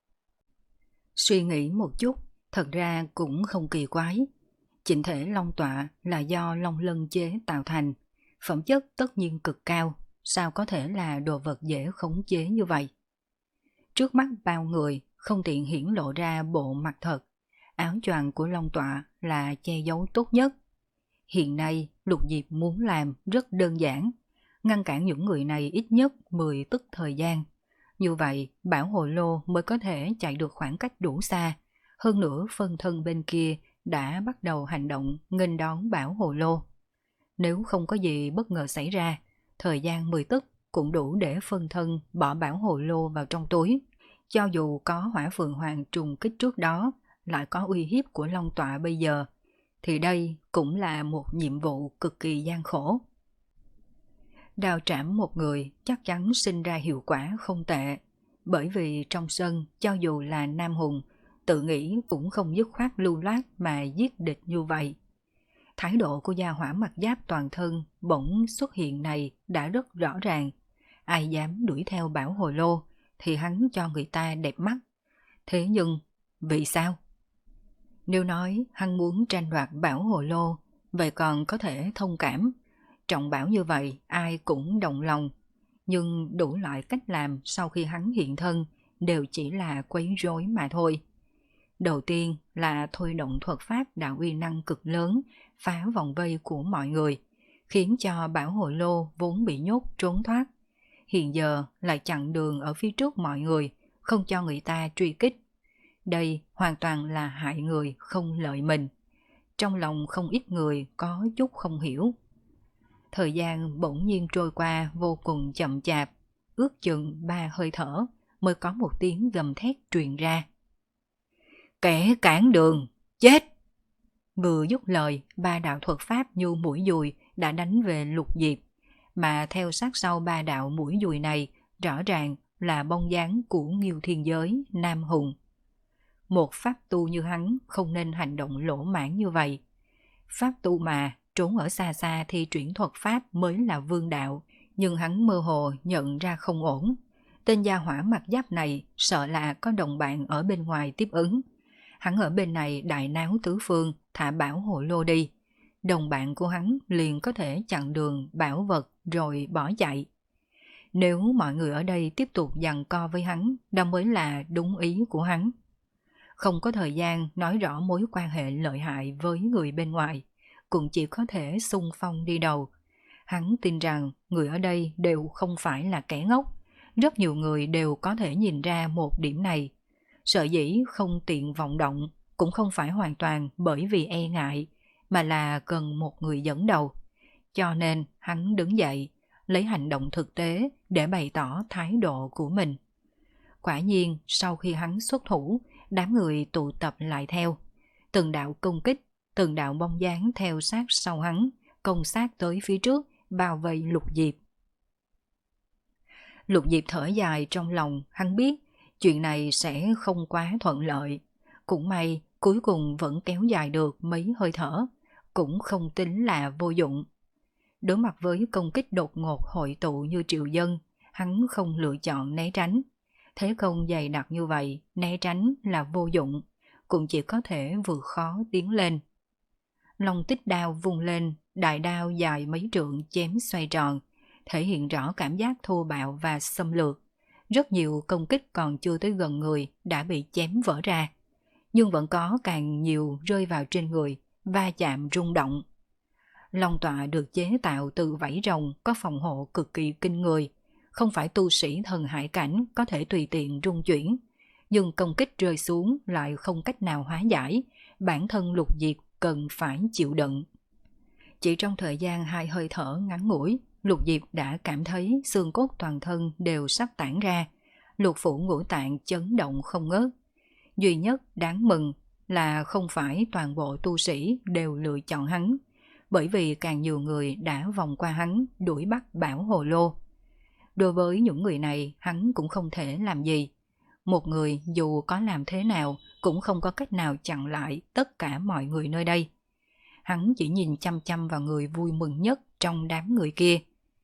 Suy nghĩ một chút, thật ra cũng không kỳ quái. Chỉnh thể long tọa là do long lân chế tạo thành, phẩm chất tất nhiên cực cao, sao có thể là đồ vật dễ khống chế như vậy. Trước mắt bao người không tiện hiển lộ ra bộ mặt thật, áo choàng của long tọa là che giấu tốt nhất. Hiện nay Lục Diệp muốn làm rất đơn giản, ngăn cản những người này ít nhất mười tức thời gian. Như vậy bảo hồ lô mới có thể chạy được khoảng cách đủ xa. Hơn nữa phân thân bên kia đã bắt đầu hành động nghênh đón bảo hồ lô. Nếu không có gì bất ngờ xảy ra, thời gian mười tức cũng đủ để phân thân bỏ bảo hồ lô vào trong túi. Cho dù có hỏa phượng hoàng trùng kích trước đó, lại có uy hiếp của long tọa bây giờ, thì đây cũng là một nhiệm vụ cực kỳ gian khổ. Đào trảm một người chắc chắn sinh ra hiệu quả không tệ, bởi vì trong sân cho dù là nam hùng, tự nghĩ cũng không dứt khoát lưu loát mà giết địch như vậy. Thái độ của gia hỏa mặt giáp toàn thân bỗng xuất hiện này đã rất rõ ràng. Ai dám đuổi theo bảo hồ lô thì hắn cho người ta đẹp mắt. Thế nhưng, vì sao? Nếu nói hắn muốn tranh đoạt bảo hồ lô, vậy còn có thể thông cảm. Trọng bảo như vậy ai cũng đồng lòng. Nhưng đủ loại cách làm sau khi hắn hiện thân đều chỉ là quấy rối mà thôi. Đầu tiên là thôi động thuật pháp đạo uy năng cực lớn, phá vòng vây của mọi người, khiến cho bảo hồ lô vốn bị nhốt trốn thoát. Hiện giờ lại chặn đường ở phía trước mọi người, không cho người ta truy kích. Đây hoàn toàn là hại người không lợi mình. Trong lòng không ít người có chút không hiểu. Thời gian bỗng nhiên trôi qua vô cùng chậm chạp, ước chừng ba hơi thở mới có một tiếng gầm thét truyền ra. Kẻ cản đường, chết! Vừa dứt lời, ba đạo thuật pháp như mũi dùi đã đánh về Lục Diệp, mà theo sát sau ba đạo mũi dùi này rõ ràng là bóng dáng của Nghiêu Thiên Giới, Nam Hùng. Một pháp tu như hắn không nên hành động lỗ mãn như vậy. Pháp tu mà, trốn ở xa xa thi triển thuật pháp mới là vương đạo, nhưng hắn mơ hồ nhận ra không ổn. Tên gia hỏa mặt giáp này sợ là có đồng bạn ở bên ngoài tiếp ứng. Hắn ở bên này đại náo tứ phương, thả bảo hộ lô đi. Đồng bạn của hắn liền có thể chặn đường bảo vật rồi bỏ chạy. Nếu mọi người ở đây tiếp tục giằng co với hắn, đó mới là đúng ý của hắn. Không có thời gian nói rõ mối quan hệ lợi hại với người bên ngoài, cũng chỉ có thể xung phong đi đầu. Hắn tin rằng người ở đây đều không phải là kẻ ngốc. Rất nhiều người đều có thể nhìn ra một điểm này. Sở dĩ không tiện vọng động cũng không phải hoàn toàn bởi vì e ngại, mà là cần một người dẫn đầu. Cho nên hắn đứng dậy, lấy hành động thực tế để bày tỏ thái độ của mình. Quả nhiên sau khi hắn xuất thủ, đám người tụ tập lại theo. Từng đạo công kích, từng đạo bóng dáng theo sát sau hắn, công sát tới phía trước, bao vây Lục Diệp. Lục Diệp thở dài trong lòng, hắn biết chuyện này sẽ không quá thuận lợi. Cũng may cuối cùng vẫn kéo dài được mấy hơi thở, cũng không tính là vô dụng. Đối mặt với công kích đột ngột hội tụ như triệu dân, hắn không lựa chọn né tránh. Thế công dày đặc như vậy, né tránh là vô dụng, cũng chỉ có thể vượt khó tiến lên. Long tích đao vung lên, đại đao dài mấy trượng chém xoay tròn, thể hiện rõ cảm giác thô bạo và xâm lược. Rất nhiều công kích còn chưa tới gần người đã bị chém vỡ ra, nhưng vẫn có càng nhiều rơi vào trên người, va chạm rung động. Long tọa được chế tạo từ vảy rồng có phòng hộ cực kỳ kinh người, không phải tu sĩ thần hải cảnh có thể tùy tiện rung chuyển, nhưng công kích rơi xuống lại không cách nào hóa giải, bản thân Lục Diệp cần phải chịu đựng. Chỉ trong thời gian hai hơi thở ngắn ngủi, Lục Diệp đã cảm thấy xương cốt toàn thân đều sắp tản ra, lục phủ ngũ tạng chấn động không ngớt. Duy nhất đáng mừng là không phải toàn bộ tu sĩ đều lựa chọn hắn, bởi vì càng nhiều người đã vòng qua hắn đuổi bắt Bảo Hồ Lô. Đối với những người này hắn cũng không thể làm gì. Một người dù có làm thế nào cũng không có cách nào chặn lại tất cả mọi người nơi đây. Hắn chỉ nhìn chăm chăm vào người vui mừng nhất trong đám người kia.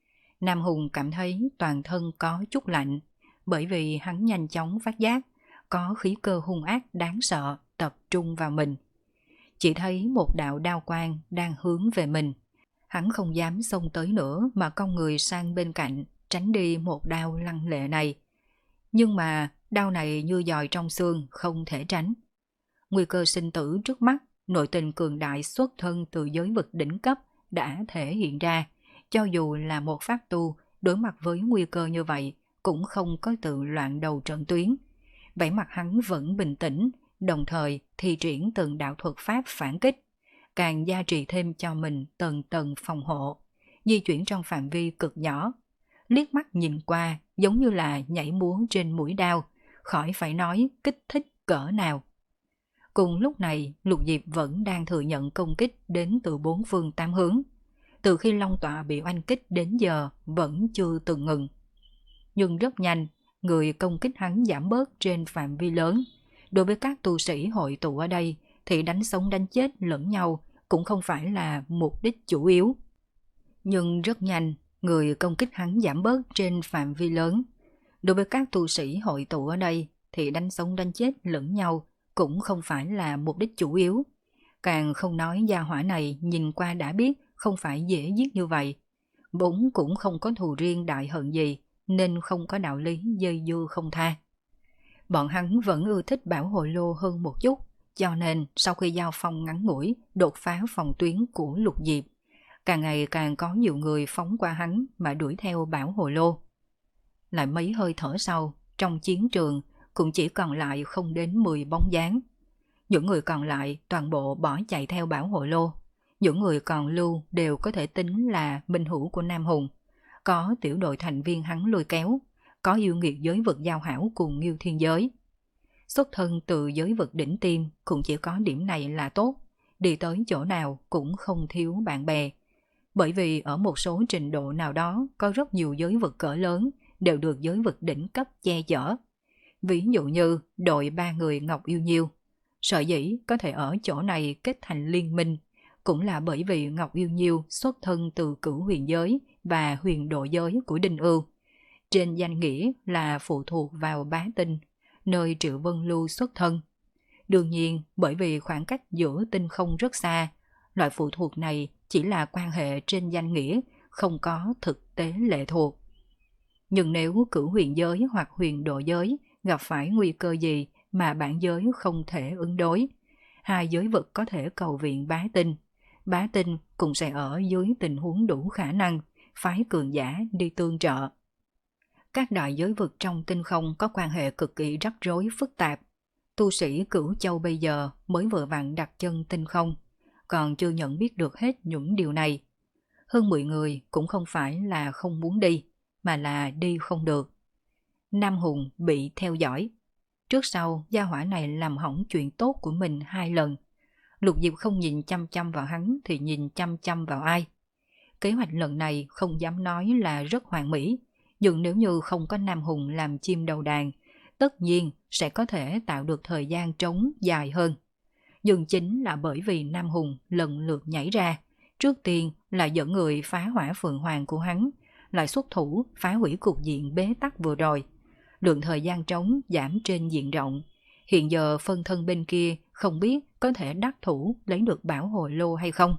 Nam Hùng cảm thấy toàn thân có chút lạnh, bởi vì hắn nhanh chóng phát giác có khí cơ hung ác đáng sợ tập trung vào mình. Chỉ thấy một đạo đao quang đang hướng về mình. Hắn không dám xông tới nữa mà cong người sang bên cạnh, tránh đi một đao lăng lệ này. Nhưng mà đao này như dòi trong xương, không thể tránh. Nguy cơ sinh tử trước mắt, nội tình cường đại xuất thân từ giới vực đỉnh cấp đã thể hiện ra. Cho dù là một pháp tu, đối mặt với nguy cơ như vậy, cũng không có tự loạn đầu trận tuyến. Vẻ mặt hắn vẫn bình tĩnh, đồng thời thi triển từng đạo thuật pháp phản kích, càng gia trì thêm cho mình tầng tầng phòng hộ, di chuyển trong phạm vi cực nhỏ. Liếc mắt nhìn qua giống như là nhảy múa trên mũi đao, khỏi phải nói kích thích cỡ nào. Cùng lúc này, Lục Diệp vẫn đang thừa nhận công kích đến từ bốn phương tám hướng. Từ khi Long Tọa bị oanh kích đến giờ vẫn chưa từng ngừng. Nhưng rất nhanh, người công kích hắn giảm bớt trên phạm vi lớn. Đối với các tu sĩ hội tụ ở đây thì đánh sống đánh chết lẫn nhau cũng không phải là mục đích chủ yếu. Nhưng rất nhanh, người công kích hắn giảm bớt trên phạm vi lớn. Đối với các tu sĩ hội tụ ở đây thì đánh sống đánh chết lẫn nhau cũng không phải là mục đích chủ yếu. Càng không nói gia hỏa này nhìn qua đã biết không phải dễ giết như vậy. Vốn cũng không có thù riêng đại hận gì nên không có đạo lý dây dưa không tha. Bọn hắn vẫn ưa thích Bảo Hồ Lô hơn một chút, cho nên sau khi giao phong ngắn ngủi đột phá phòng tuyến của Lục Diệp, càng ngày càng có nhiều người phóng qua hắn mà đuổi theo Bảo Hồ Lô. Lại mấy hơi thở sau, trong chiến trường cũng chỉ còn lại không đến mười bóng dáng. Những người còn lại toàn bộ bỏ chạy theo Bảo Hồ Lô. Những người còn lưu đều có thể tính là minh hữu của Nam Hùng. Có tiểu đội thành viên hắn lôi kéo, có yêu nghiệt giới vực giao hảo cùng Nghiêu Thiên Giới. Xuất thân từ giới vực đỉnh tiêm cũng chỉ có điểm này là tốt, đi tới chỗ nào cũng không thiếu bạn bè. Bởi vì ở một số trình độ nào đó có rất nhiều giới vực cỡ lớn đều được giới vực đỉnh cấp che chở. Ví dụ như đội ba người Ngọc Yêu Nhiêu, sở dĩ có thể ở chỗ này kết thành liên minh, cũng là bởi vì Ngọc Yêu Nhiêu xuất thân từ Cửu Huyền giới và Huyền Độ giới của Đinh Ưu. Trên danh nghĩa là phụ thuộc vào Bá Tinh, nơi Triệu Vân Lưu xuất thân. Đương nhiên, bởi vì khoảng cách giữa tinh không rất xa, loại phụ thuộc này chỉ là quan hệ trên danh nghĩa, không có thực tế lệ thuộc. Nhưng nếu Cửu Huyền giới hoặc Huyền Độ giới gặp phải nguy cơ gì mà bản giới không thể ứng đối, hai giới vực có thể cầu viện Bá Tinh. Bá Tinh cũng sẽ ở dưới tình huống đủ khả năng phái cường giả đi tương trợ. Các đại giới vực trong tinh không có quan hệ cực kỳ rắc rối phức tạp. Tu sĩ Cửu Châu bây giờ mới vừa vặn đặt chân tinh không, còn chưa nhận biết được hết những điều này. Hơn mười người cũng không phải là không muốn đi, mà là đi không được. Nam Hùng bị theo dõi. Trước sau, gia hỏa này làm hỏng chuyện tốt của mình hai lần. Lục Diệp không nhìn chăm chăm vào hắn thì nhìn chăm chăm vào ai. Kế hoạch lần này không dám nói là rất hoàn mỹ, nhưng nếu như không có Nam Hùng làm chim đầu đàn, tất nhiên sẽ có thể tạo được thời gian trống dài hơn. Nhưng chính là bởi vì Nam Hùng lần lượt nhảy ra, trước tiên là dẫn người phá hỏa phượng hoàng của hắn, lại xuất thủ phá hủy cục diện bế tắc vừa rồi. Lượng thời gian trống giảm trên diện rộng. Hiện giờ phân thân bên kia không biết có thể đắc thủ lấy được bảo hồi lô hay không.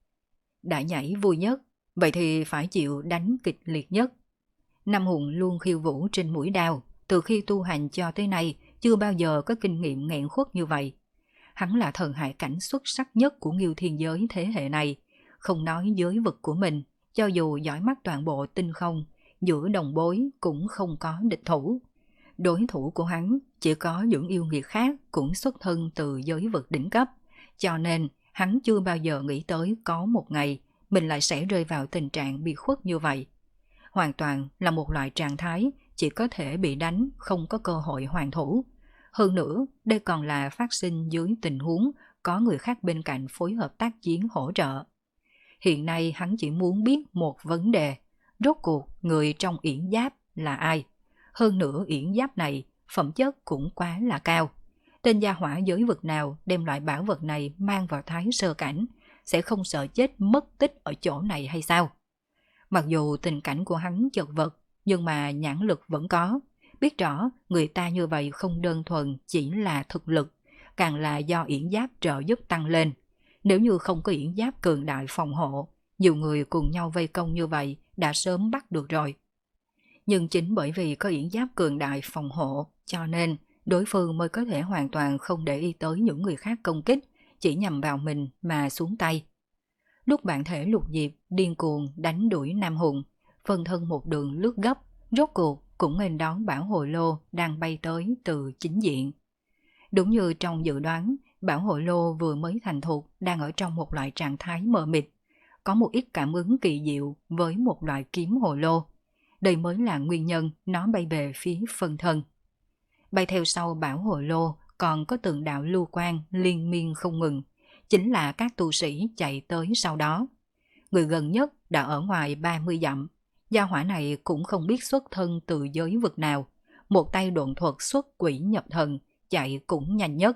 Đã nhảy vui nhất, vậy thì phải chịu đánh kịch liệt nhất. Nam Hùng luôn khiêu vũ trên mũi đao, từ khi tu hành cho tới nay chưa bao giờ có kinh nghiệm nghẹn khuất như vậy. Hắn là thần hải cảnh xuất sắc nhất của Ngưu Thiên giới thế hệ này, không nói giới vực của mình, cho dù giỏi mắt toàn bộ tinh không, giữa đồng bối cũng không có địch thủ. Đối thủ của hắn chỉ có những yêu nghiệt khác cũng xuất thân từ giới vực đỉnh cấp, cho nên hắn chưa bao giờ nghĩ tới có một ngày mình lại sẽ rơi vào tình trạng bị khuất như vậy. Hoàn toàn là một loại trạng thái chỉ có thể bị đánh, không có cơ hội hoàn thủ. Hơn nữa, đây còn là phát sinh dưới tình huống có người khác bên cạnh phối hợp tác chiến hỗ trợ. Hiện nay hắn chỉ muốn biết một vấn đề, rốt cuộc người trong yển giáp là ai. Hơn nữa yển giáp này phẩm chất cũng quá là cao. Tên gia hỏa giới vực nào đem loại bảo vật này mang vào thái sơ cảnh, sẽ không sợ chết mất tích ở chỗ này hay sao? Mặc dù tình cảnh của hắn chật vật, nhưng mà nhãn lực vẫn có. Biết rõ người ta như vậy không đơn thuần chỉ là thực lực, càng là do yển giáp trợ giúp tăng lên. Nếu như không có yển giáp cường đại phòng hộ, nhiều người cùng nhau vây công như vậy đã sớm bắt được rồi. Nhưng chính bởi vì có yển giáp cường đại phòng hộ, cho nên đối phương mới có thể hoàn toàn không để ý tới những người khác công kích, chỉ nhằm vào mình mà xuống tay. Lúc bản thể Lục Diệp điên cuồng đánh đuổi Nam Hùng, phân thân một đường lướt gấp, rốt cuộc cũng nghênh đón bảo hồi lô đang bay tới từ chính diện. Đúng như trong dự đoán, bảo hồi lô vừa mới thành thục đang ở trong một loại trạng thái mờ mịt, có một ít cảm ứng kỳ diệu với một loại kiếm hồi lô. Đây mới là nguyên nhân nó bay về phía phân thân. Bay theo sau bảo hồi lô còn có từng đạo lưu quang liên miên không ngừng, chính là các tu sĩ chạy tới sau đó. Người gần nhất đã ở ngoài ba mươi dặm. Gia hỏa này cũng không biết xuất thân từ giới vực nào, một tay độn thuật xuất quỷ nhập thần, chạy cũng nhanh nhất.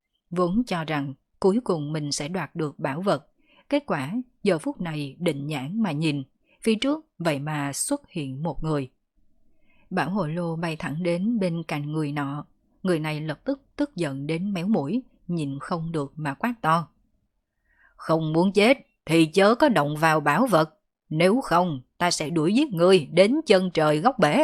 Vốn cho rằng cuối cùng mình sẽ đoạt được bảo vật, kết quả giờ phút này định nhãn mà nhìn, phía trước vậy mà xuất hiện một người. Bảo hồi lô bay thẳng đến bên cạnh người nọ, người này lập tức tức giận đến méo mũi, nhìn không được mà quát to. Không muốn chết thì chớ có động vào bảo vật, nếu không ta sẽ đuổi giết người đến chân trời góc bể.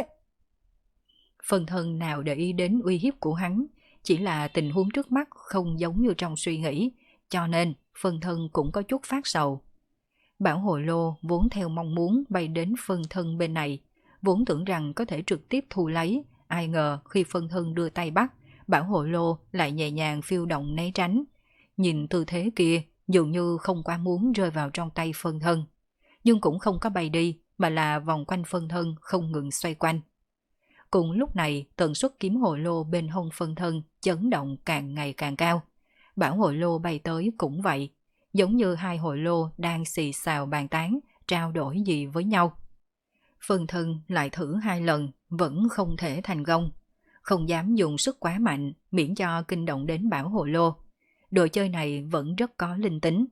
Phân thân nào để ý đến uy hiếp của hắn, chỉ là tình huống trước mắt không giống như trong suy nghĩ, cho nên phân thân cũng có chút phát sầu. Bảo hồi lô vốn theo mong muốn bay đến phân thân bên này, vốn tưởng rằng có thể trực tiếp thu lấy, ai ngờ khi phân thân đưa tay bắt, bảo hồi lô lại nhẹ nhàng phiêu động né tránh. Nhìn tư thế kia dường như không quá muốn rơi vào trong tay phân thân, nhưng cũng không có bay đi mà là vòng quanh phân thân không ngừng xoay quanh. Cùng lúc này tần suất kiếm hồi lô bên hông phân thân chấn động càng ngày càng cao. Bảo hồi lô bay tới cũng vậy, giống như hai hồi lô đang xì xào bàn tán, trao đổi gì với nhau. Phân thân lại thử hai lần, vẫn không thể thành công. Không dám dùng sức quá mạnh, miễn cho kinh động đến bảo hồi lô. Đồ chơi này vẫn rất có linh tính.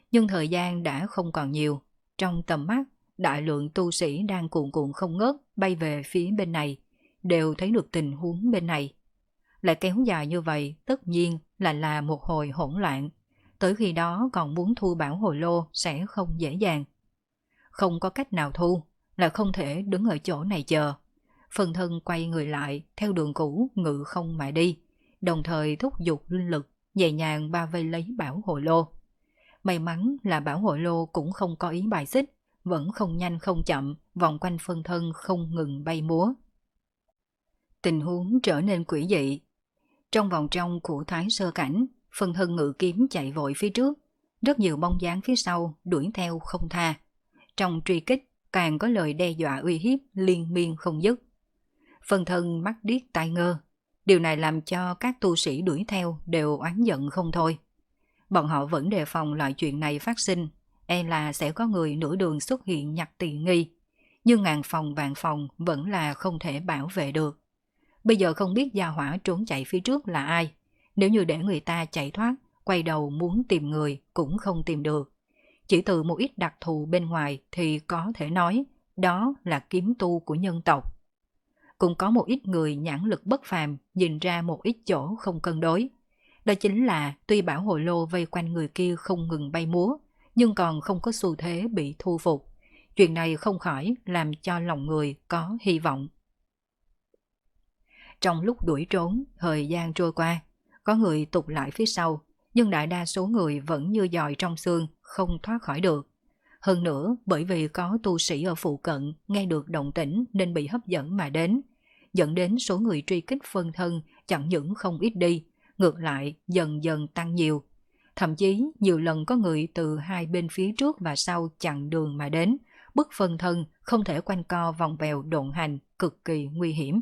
Nhưng thời gian đã không còn nhiều. Trong tầm mắt, đại lượng tu sĩ đang cuồn cuộn không ngớt bay về phía bên này, đều thấy được tình huống bên này. Lại kéo dài như vậy, tất nhiên là là một hồi hỗn loạn. Tới khi đó còn muốn thu bảo hồi lô sẽ không dễ dàng. Không có cách nào thu, là không thể đứng ở chỗ này chờ. Phần thân quay người lại, theo đường cũ ngự không mà đi, đồng thời thúc giục linh lực, nhẹ nhàng bao vây lấy bảo hồi lô. May mắn là bảo hội lô cũng không có ý bài xích, vẫn không nhanh không chậm, vòng quanh phân thân không ngừng bay múa. Tình huống trở nên quỷ dị. Trong vòng trong của Thái Sơ Cảnh, phân thân ngự kiếm chạy vội phía trước, rất nhiều bóng dáng phía sau đuổi theo không tha. Trong truy kích càng có lời đe dọa uy hiếp liên miên không dứt. Phân thân mắt điếc tai ngơ, điều này làm cho các tu sĩ đuổi theo đều oán giận không thôi. Bọn họ vẫn đề phòng loại chuyện này phát sinh, e là sẽ có người nửa đường xuất hiện nhặt tiện nghi. Nhưng ngàn phòng vạn phòng vẫn là không thể bảo vệ được. Bây giờ không biết gia hỏa trốn chạy phía trước là ai. Nếu như để người ta chạy thoát, quay đầu muốn tìm người cũng không tìm được. Chỉ từ một ít đặc thù bên ngoài thì có thể nói đó là kiếm tu của nhân tộc. Cũng có một ít người nhãn lực bất phàm nhìn ra một ít chỗ không cân đối. Đó chính là tuy bảo hồi lô vây quanh người kia không ngừng bay múa, nhưng còn không có xu thế bị thu phục. Chuyện này không khỏi làm cho lòng người có hy vọng. Trong lúc đuổi trốn, thời gian trôi qua, có người tụt lại phía sau, nhưng đại đa số người vẫn như giòi trong xương, không thoát khỏi được. Hơn nữa, bởi vì có tu sĩ ở phụ cận nghe được động tĩnh nên bị hấp dẫn mà đến, dẫn đến số người truy kích phân thân chẳng những không ít đi, ngược lại dần dần tăng nhiều. Thậm chí nhiều lần có người từ hai bên phía trước và sau chặn đường mà đến, bức phân thân không thể quanh co vòng vèo độn hành, cực kỳ nguy hiểm.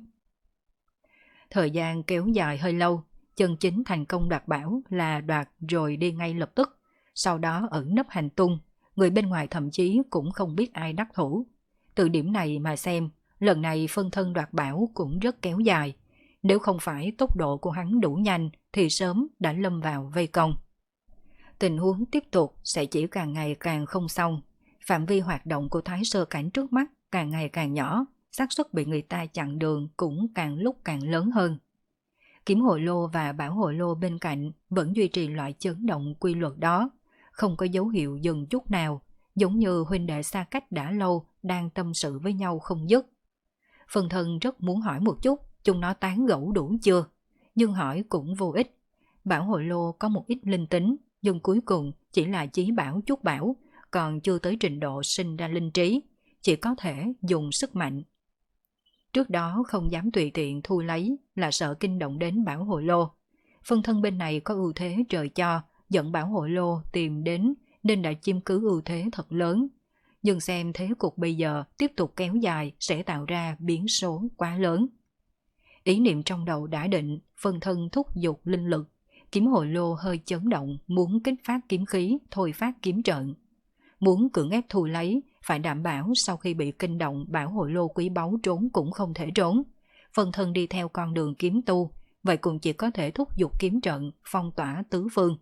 Thời gian kéo dài hơi lâu, chân chính thành công đoạt bảo là đoạt rồi đi ngay lập tức, sau đó ẩn nấp hành tung, người bên ngoài thậm chí cũng không biết ai đắc thủ. Từ điểm này mà xem, lần này phân thân đoạt bảo cũng rất kéo dài. Nếu không phải tốc độ của hắn đủ nhanh thì sớm đã lâm vào vây công. Tình huống tiếp tục sẽ chỉ càng ngày càng không xong. Phạm vi hoạt động của Thái Sơ Cảnh trước mắt càng ngày càng nhỏ, xác suất bị người ta chặn đường cũng càng lúc càng lớn hơn. Kiếm hồi lô và bảo hồi lô bên cạnh vẫn duy trì loại chấn động quy luật đó, không có dấu hiệu dừng chút nào, giống như huynh đệ xa cách đã lâu đang tâm sự với nhau không dứt. Phần thân rất muốn hỏi một chút chúng nó tán gẫu đủ chưa, nhưng hỏi cũng vô ích. Bảo hồi lô có một ít linh tính, nhưng cuối cùng chỉ là chí bảo chút bảo, còn chưa tới trình độ sinh ra linh trí, chỉ có thể dùng sức mạnh. Trước đó không dám tùy tiện thu lấy là sợ kinh động đến bảo hồi lô. Phân thân bên này có ưu thế trời cho, dẫn bảo hồi lô tìm đến nên đã chiếm cứ ưu thế thật lớn. Nhưng xem thế cục bây giờ tiếp tục kéo dài sẽ tạo ra biến số quá lớn. Ý niệm trong đầu đã định, phân thân thúc giục linh lực, kiếm hồi lô hơi chấn động muốn kích phát kiếm khí, thôi phát kiếm trận. Muốn cưỡng ép thu lấy, phải đảm bảo sau khi bị kinh động bảo hồi lô quý báu trốn cũng không thể trốn. Phân thân đi theo con đường kiếm tu, vậy cũng chỉ có thể thúc giục kiếm trận, phong tỏa tứ phương.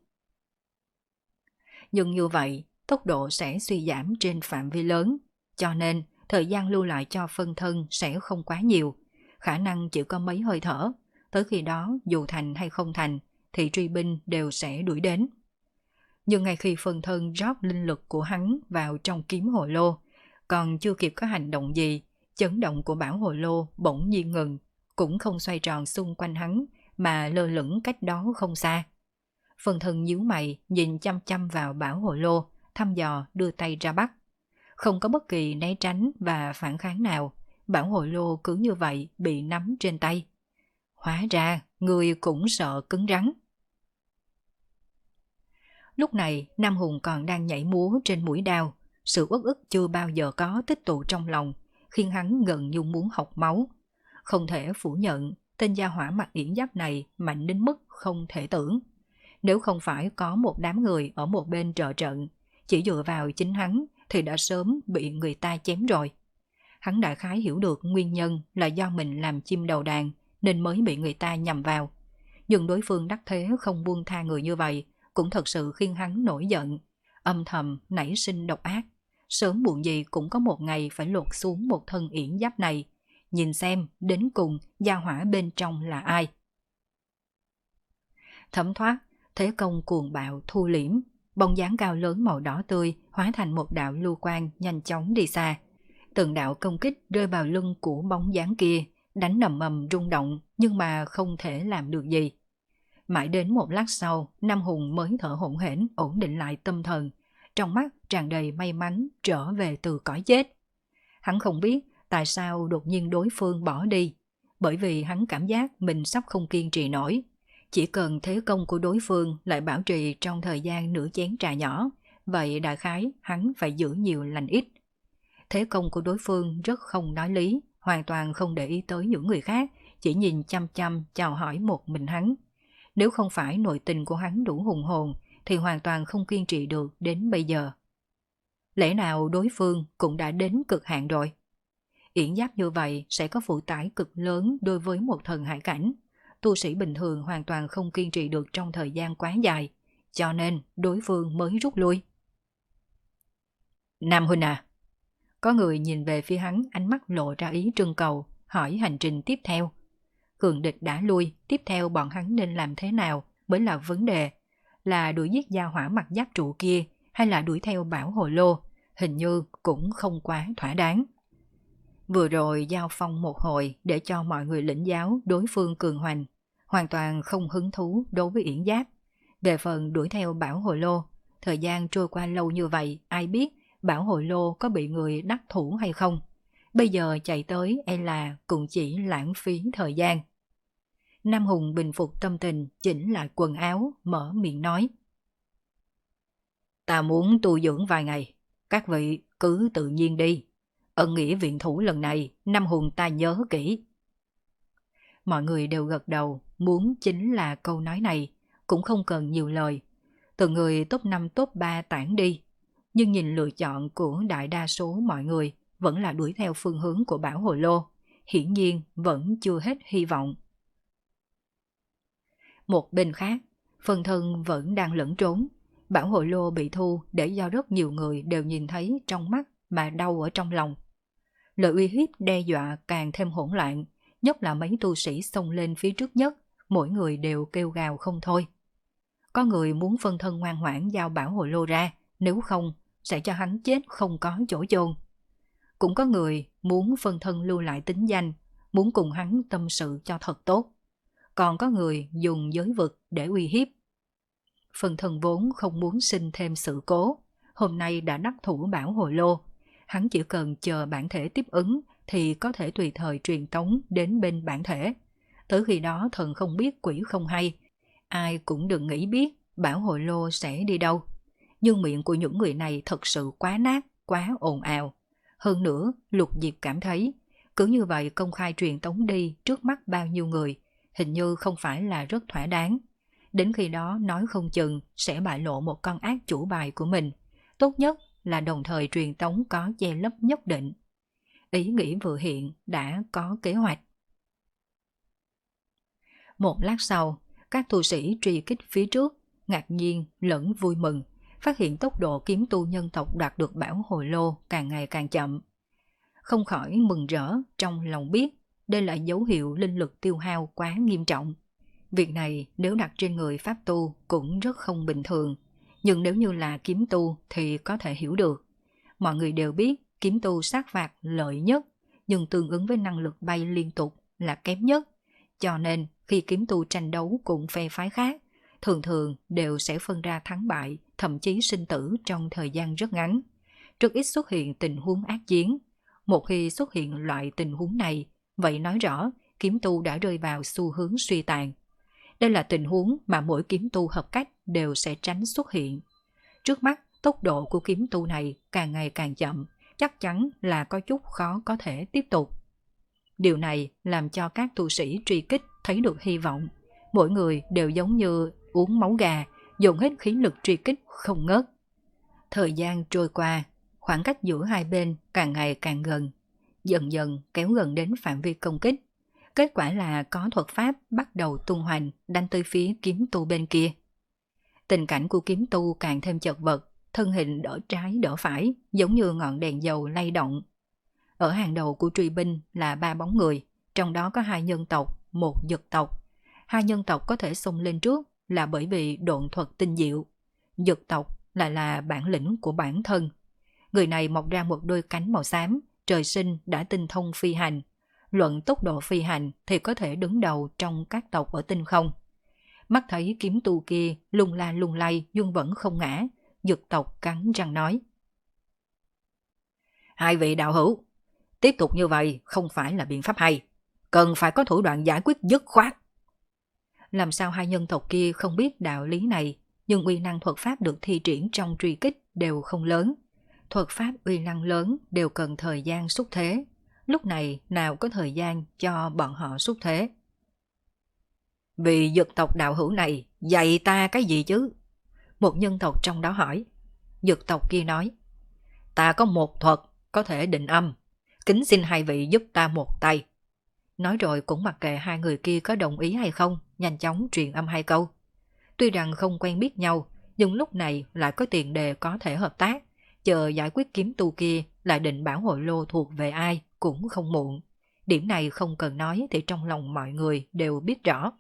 Nhưng như vậy, tốc độ sẽ suy giảm trên phạm vi lớn, cho nên thời gian lưu lại cho phân thân sẽ không quá nhiều, khả năng chỉ có mấy hơi thở, tới khi đó dù thành hay không thành thì truy binh đều sẽ đuổi đến. Nhưng ngay khi phân thân rót linh lực của hắn vào trong kiếm hồi lô, còn chưa kịp có hành động gì, chấn động của bảo hồi lô bỗng nhiên ngừng, cũng không xoay tròn xung quanh hắn mà lơ lửng cách đó không xa. Phân thân nhíu mày nhìn chăm chăm vào bảo hồi lô, thăm dò đưa tay ra bắt. Không có bất kỳ né tránh và phản kháng nào, bảo hồi lô cứ như vậy bị nắm trên tay. Hóa ra người cũng sợ cứng rắn. Lúc này Nam Hùng còn đang nhảy múa trên mũi đao, sự uất ức chưa bao giờ có tích tụ trong lòng, khiến hắn gần như muốn học máu. Không thể phủ nhận, tên gia hỏa mặc yển giáp này mạnh đến mức không thể tưởng. Nếu không phải có một đám người ở một bên trợ trận, chỉ dựa vào chính hắn thì đã sớm bị người ta chém rồi. Hắn đại khái hiểu được nguyên nhân là do mình làm chim đầu đàn nên mới bị người ta nhầm vào. Nhưng đối phương đắc thế không buông tha người như vậy cũng thật sự khiến hắn nổi giận. âm thầm nảy sinh độc ác. Sớm muộn gì cũng có một ngày phải lột xuống một thân yển giáp này, nhìn xem đến cùng gia hỏa bên trong là ai. Thấm thoát, thế công cuồng bạo thu liễm, bóng dáng cao lớn màu đỏ tươi hóa thành một đạo lưu quang nhanh chóng đi xa. Từng đạo công kích rơi vào lưng của bóng dáng kia, đánh nầm ầm rung động nhưng mà không thể làm được gì. Mãi đến một lát sau, Nam Hùng mới thở hổn hển ổn định lại tâm thần, trong mắt tràn đầy may mắn trở về từ cõi chết. Hắn không biết tại sao đột nhiên đối phương bỏ đi, bởi vì hắn cảm giác mình sắp không kiên trì nổi. Chỉ cần thế công của đối phương lại bảo trì trong thời gian nửa chén trà nhỏ, vậy đại khái hắn phải giữ nhiều lành ít. Thế công của đối phương rất không nói lý, hoàn toàn không để ý tới những người khác, chỉ nhìn chăm chăm chào hỏi một mình hắn. Nếu không phải nội tình của hắn đủ hùng hồn, thì hoàn toàn không kiên trì được đến bây giờ. Lẽ nào đối phương cũng đã đến cực hạn rồi? Yển giáp như vậy sẽ có phụ tải cực lớn đối với một thần hải cảnh. Tu sĩ bình thường hoàn toàn không kiên trì được trong thời gian quá dài, cho nên đối phương mới rút lui. Nam huynh à? Có người nhìn về phía hắn, ánh mắt lộ ra ý trưng cầu, hỏi hành trình tiếp theo. Cường địch đã lui, tiếp theo bọn hắn nên làm thế nào mới là vấn đề. Là đuổi giết gia hỏa mặt giáp trụ kia, hay là đuổi theo Bảo Hồ Lô, hình như cũng không quá thỏa đáng. Vừa rồi giao phong một hồi để cho mọi người lĩnh giáo đối phương cường hoành, hoàn toàn không hứng thú đối với yển giáp. Về phần đuổi theo Bảo Hồ Lô, thời gian trôi qua lâu như vậy, ai biết Bảo Hồ Lô có bị người đắc thủ hay không. Bây giờ chạy tới e là cũng chỉ lãng phí thời gian. Nam Hùng bình phục tâm tình, chỉnh lại quần áo, mở miệng nói. Ta muốn tu dưỡng vài ngày, các vị cứ tự nhiên đi. Ân nghĩa viện thủ lần này, Nam Hùng ta nhớ kỹ. Mọi người đều gật đầu, muốn chính là câu nói này, cũng không cần nhiều lời. Từng người top năm top ba tản đi, nhưng nhìn lựa chọn của đại đa số mọi người vẫn là đuổi theo phương hướng của Bảo Hồ Lô, hiển nhiên vẫn chưa hết hy vọng. Một bên khác, phần thân vẫn đang lẫn trốn. Bảo Hồ Lô bị thu để do rất nhiều người đều nhìn thấy trong mắt mà đau ở trong lòng. Lời uy hiếp đe dọa càng thêm hỗn loạn, nhất là mấy tu sĩ xông lên phía trước nhất, mỗi người đều kêu gào không thôi. Có người muốn phân thân ngoan ngoãn giao Bảo Hồ Lô ra, nếu không sẽ cho hắn chết không có chỗ chôn. Cũng có người muốn phân thân lưu lại tính danh, muốn cùng hắn tâm sự cho thật tốt. Còn có người dùng giới vực để uy hiếp. Phần thân vốn không muốn sinh thêm sự cố, hôm nay đã đắc thủ Bảo Hồ Lô. Hắn chỉ cần chờ bản thể tiếp ứng thì có thể tùy thời truyền tống đến bên bản thể. Tới khi đó thần không biết quỷ không hay, ai cũng đừng nghĩ biết Bảo Hồ Lô sẽ đi đâu. Nhưng miệng của những người này thật sự quá nát, quá ồn ào. Hơn nữa, Lục Diệp cảm thấy, cứ như vậy công khai truyền tống đi trước mắt bao nhiêu người, hình như không phải là rất thỏa đáng. Đến khi đó nói không chừng sẽ bại lộ một con ác chủ bài của mình. Tốt nhất là đồng thời truyền tống có che lấp nhất định. Ý nghĩ vừa hiện đã có kế hoạch. Một lát sau, các tu sĩ truy kích phía trước, ngạc nhiên lẫn vui mừng, phát hiện tốc độ kiếm tu nhân tộc đạt được Bảo Hồ Lô càng ngày càng chậm. Không khỏi mừng rỡ, trong lòng biết đây là dấu hiệu linh lực tiêu hao quá nghiêm trọng. Việc này nếu đặt trên người pháp tu cũng rất không bình thường, nhưng nếu như là kiếm tu thì có thể hiểu được. Mọi người đều biết kiếm tu sát phạt lợi nhất, nhưng tương ứng với năng lực bay liên tục là kém nhất. Cho nên khi kiếm tu tranh đấu cùng phe phái khác, thường thường đều sẽ phân ra thắng bại, thậm chí sinh tử trong thời gian rất ngắn. Rất ít xuất hiện tình huống ác chiến. Một khi xuất hiện loại tình huống này, vậy nói rõ kiếm tu đã rơi vào xu hướng suy tàn. Đây là tình huống mà mỗi kiếm tu hợp cách đều sẽ tránh xuất hiện. Trước mắt, tốc độ của kiếm tu này càng ngày càng chậm, chắc chắn là có chút khó có thể tiếp tục. Điều này làm cho các tu sĩ truy kích thấy được hy vọng. Mỗi người đều giống như uống máu gà, dồn hết khí lực truy kích không ngớt. Thời gian trôi qua, khoảng cách giữa hai bên càng ngày càng gần, dần dần kéo gần đến phạm vi công kích. Kết quả là có thuật pháp bắt đầu tung hoành đánh tới phía kiếm tu bên kia. Tình cảnh của kiếm tu càng thêm chật vật, thân hình đỡ trái đỡ phải, giống như ngọn đèn dầu lay động. Ở hàng đầu của truy binh là ba bóng người, trong đó có hai nhân tộc, một dực tộc. Hai nhân tộc có thể xông lên trước là bởi vì độn thuật tinh diệu. Dực tộc lại là bản lĩnh của bản thân. Người này mọc ra một đôi cánh màu xám, trời sinh đã tinh thông phi hành. Luận tốc độ phi hành thì có thể đứng đầu trong các tộc ở tinh không. Mắt thấy kiếm tu kia lung la lung lay nhưng vẫn không ngã, dực tộc cắn răng nói: Hai vị đạo hữu, tiếp tục như vậy không phải là biện pháp hay, cần phải có thủ đoạn giải quyết dứt khoát. Làm sao hai nhân tộc kia không biết đạo lý này, nhưng uy năng thuật pháp được thi triển trong truy kích đều không lớn. Thuật pháp uy năng lớn đều cần thời gian xúc thế. Lúc này nào có thời gian cho bọn họ xúc thế. Vì dực tộc đạo hữu này dạy ta cái gì chứ? Một nhân tộc trong đó hỏi. Dực tộc kia nói: Ta có một thuật có thể định âm, kính xin hai vị giúp ta một tay. Nói rồi cũng mặc kệ hai người kia có đồng ý hay không, nhanh chóng truyền âm hai câu. Tuy rằng không quen biết nhau, nhưng lúc này lại có tiền đề có thể hợp tác. Chờ giải quyết kiếm tu kia lại định bảo hội lô thuộc về ai cũng không muộn. Điểm này không cần nói thì trong lòng mọi người đều biết rõ.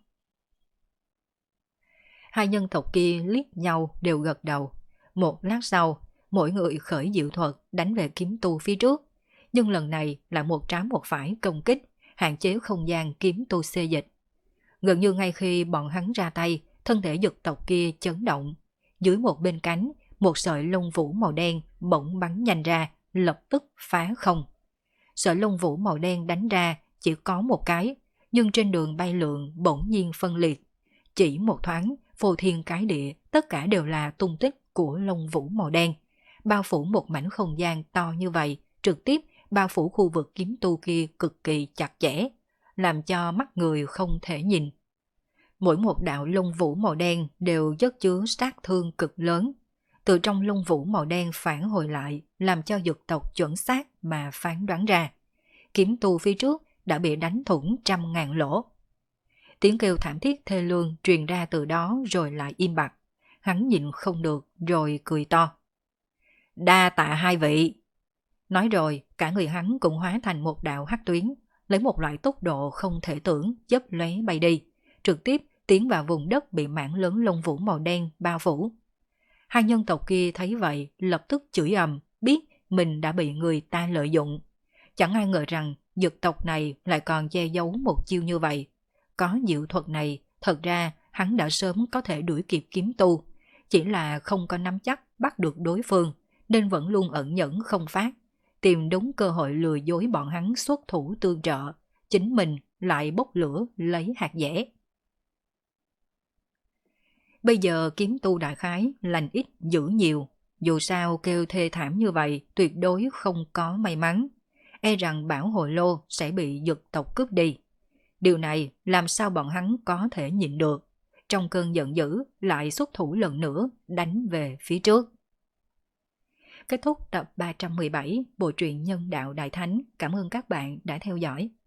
Hai nhân tộc kia liếc nhau đều gật đầu. Một lát sau, mỗi người khởi diệu thuật đánh về kiếm tu phía trước. Nhưng lần này là một trái một phải công kích, hạn chế không gian kiếm tu xê dịch. Gần như ngay khi bọn hắn ra tay, thân thể dực tộc kia chấn động. Dưới một bên cánh, một sợi lông vũ màu đen bỗng bắn nhanh ra, lập tức phá không. Sợi lông vũ màu đen đánh ra chỉ có một cái, nhưng trên đường bay lượn bỗng nhiên phân liệt. Chỉ một thoáng, phô thiên cái địa, tất cả đều là tung tích của lông vũ màu đen. Bao phủ một mảnh không gian to như vậy, trực tiếp bao phủ khu vực kiếm tu kia cực kỳ chặt chẽ, làm cho mắt người không thể nhìn. Mỗi một đạo lông vũ màu đen đều chất chứa sát thương cực lớn. Từ trong lông vũ màu đen phản hồi lại, làm cho dực tộc chuẩn xác mà phán đoán ra. Kiếm tu phía trước đã bị đánh thủng trăm ngàn lỗ. Tiếng kêu thảm thiết thê lương truyền ra từ đó rồi lại im bặt. Hắn nhịn không được rồi cười to. Đa tạ hai vị. Nói rồi cả người hắn cũng hóa thành một đạo hắc tuyến, lấy một loại tốc độ không thể tưởng chớp lóe bay đi, trực tiếp tiến vào vùng đất bị mảng lớn lông vũ màu đen bao phủ. Hai nhân tộc kia thấy vậy lập tức chửi ầm, biết mình đã bị người ta lợi dụng. Chẳng ai ngờ rằng dực tộc này lại còn che giấu một chiêu như vậy. Có diệu thuật này, thật ra hắn đã sớm có thể đuổi kịp kiếm tu, chỉ là không có nắm chắc bắt được đối phương, nên vẫn luôn ẩn nhẫn không phát, tìm đúng cơ hội lừa dối bọn hắn xuất thủ tương trợ, chính mình lại bốc lửa lấy hạt dẻ. Bây giờ kiếm tu đại khái lành ít dữ nhiều, dù sao kêu thê thảm như vậy tuyệt đối không có may mắn, e rằng bảo hồi lô sẽ bị dực tộc cướp đi. Điều này làm sao bọn hắn có thể nhịn được, trong cơn giận dữ lại xuất thủ lần nữa đánh về phía trước. Kết thúc tập ba trăm mười bảy Bộ truyện Nhân đạo Đại Thánh. Cảm ơn các bạn đã theo dõi.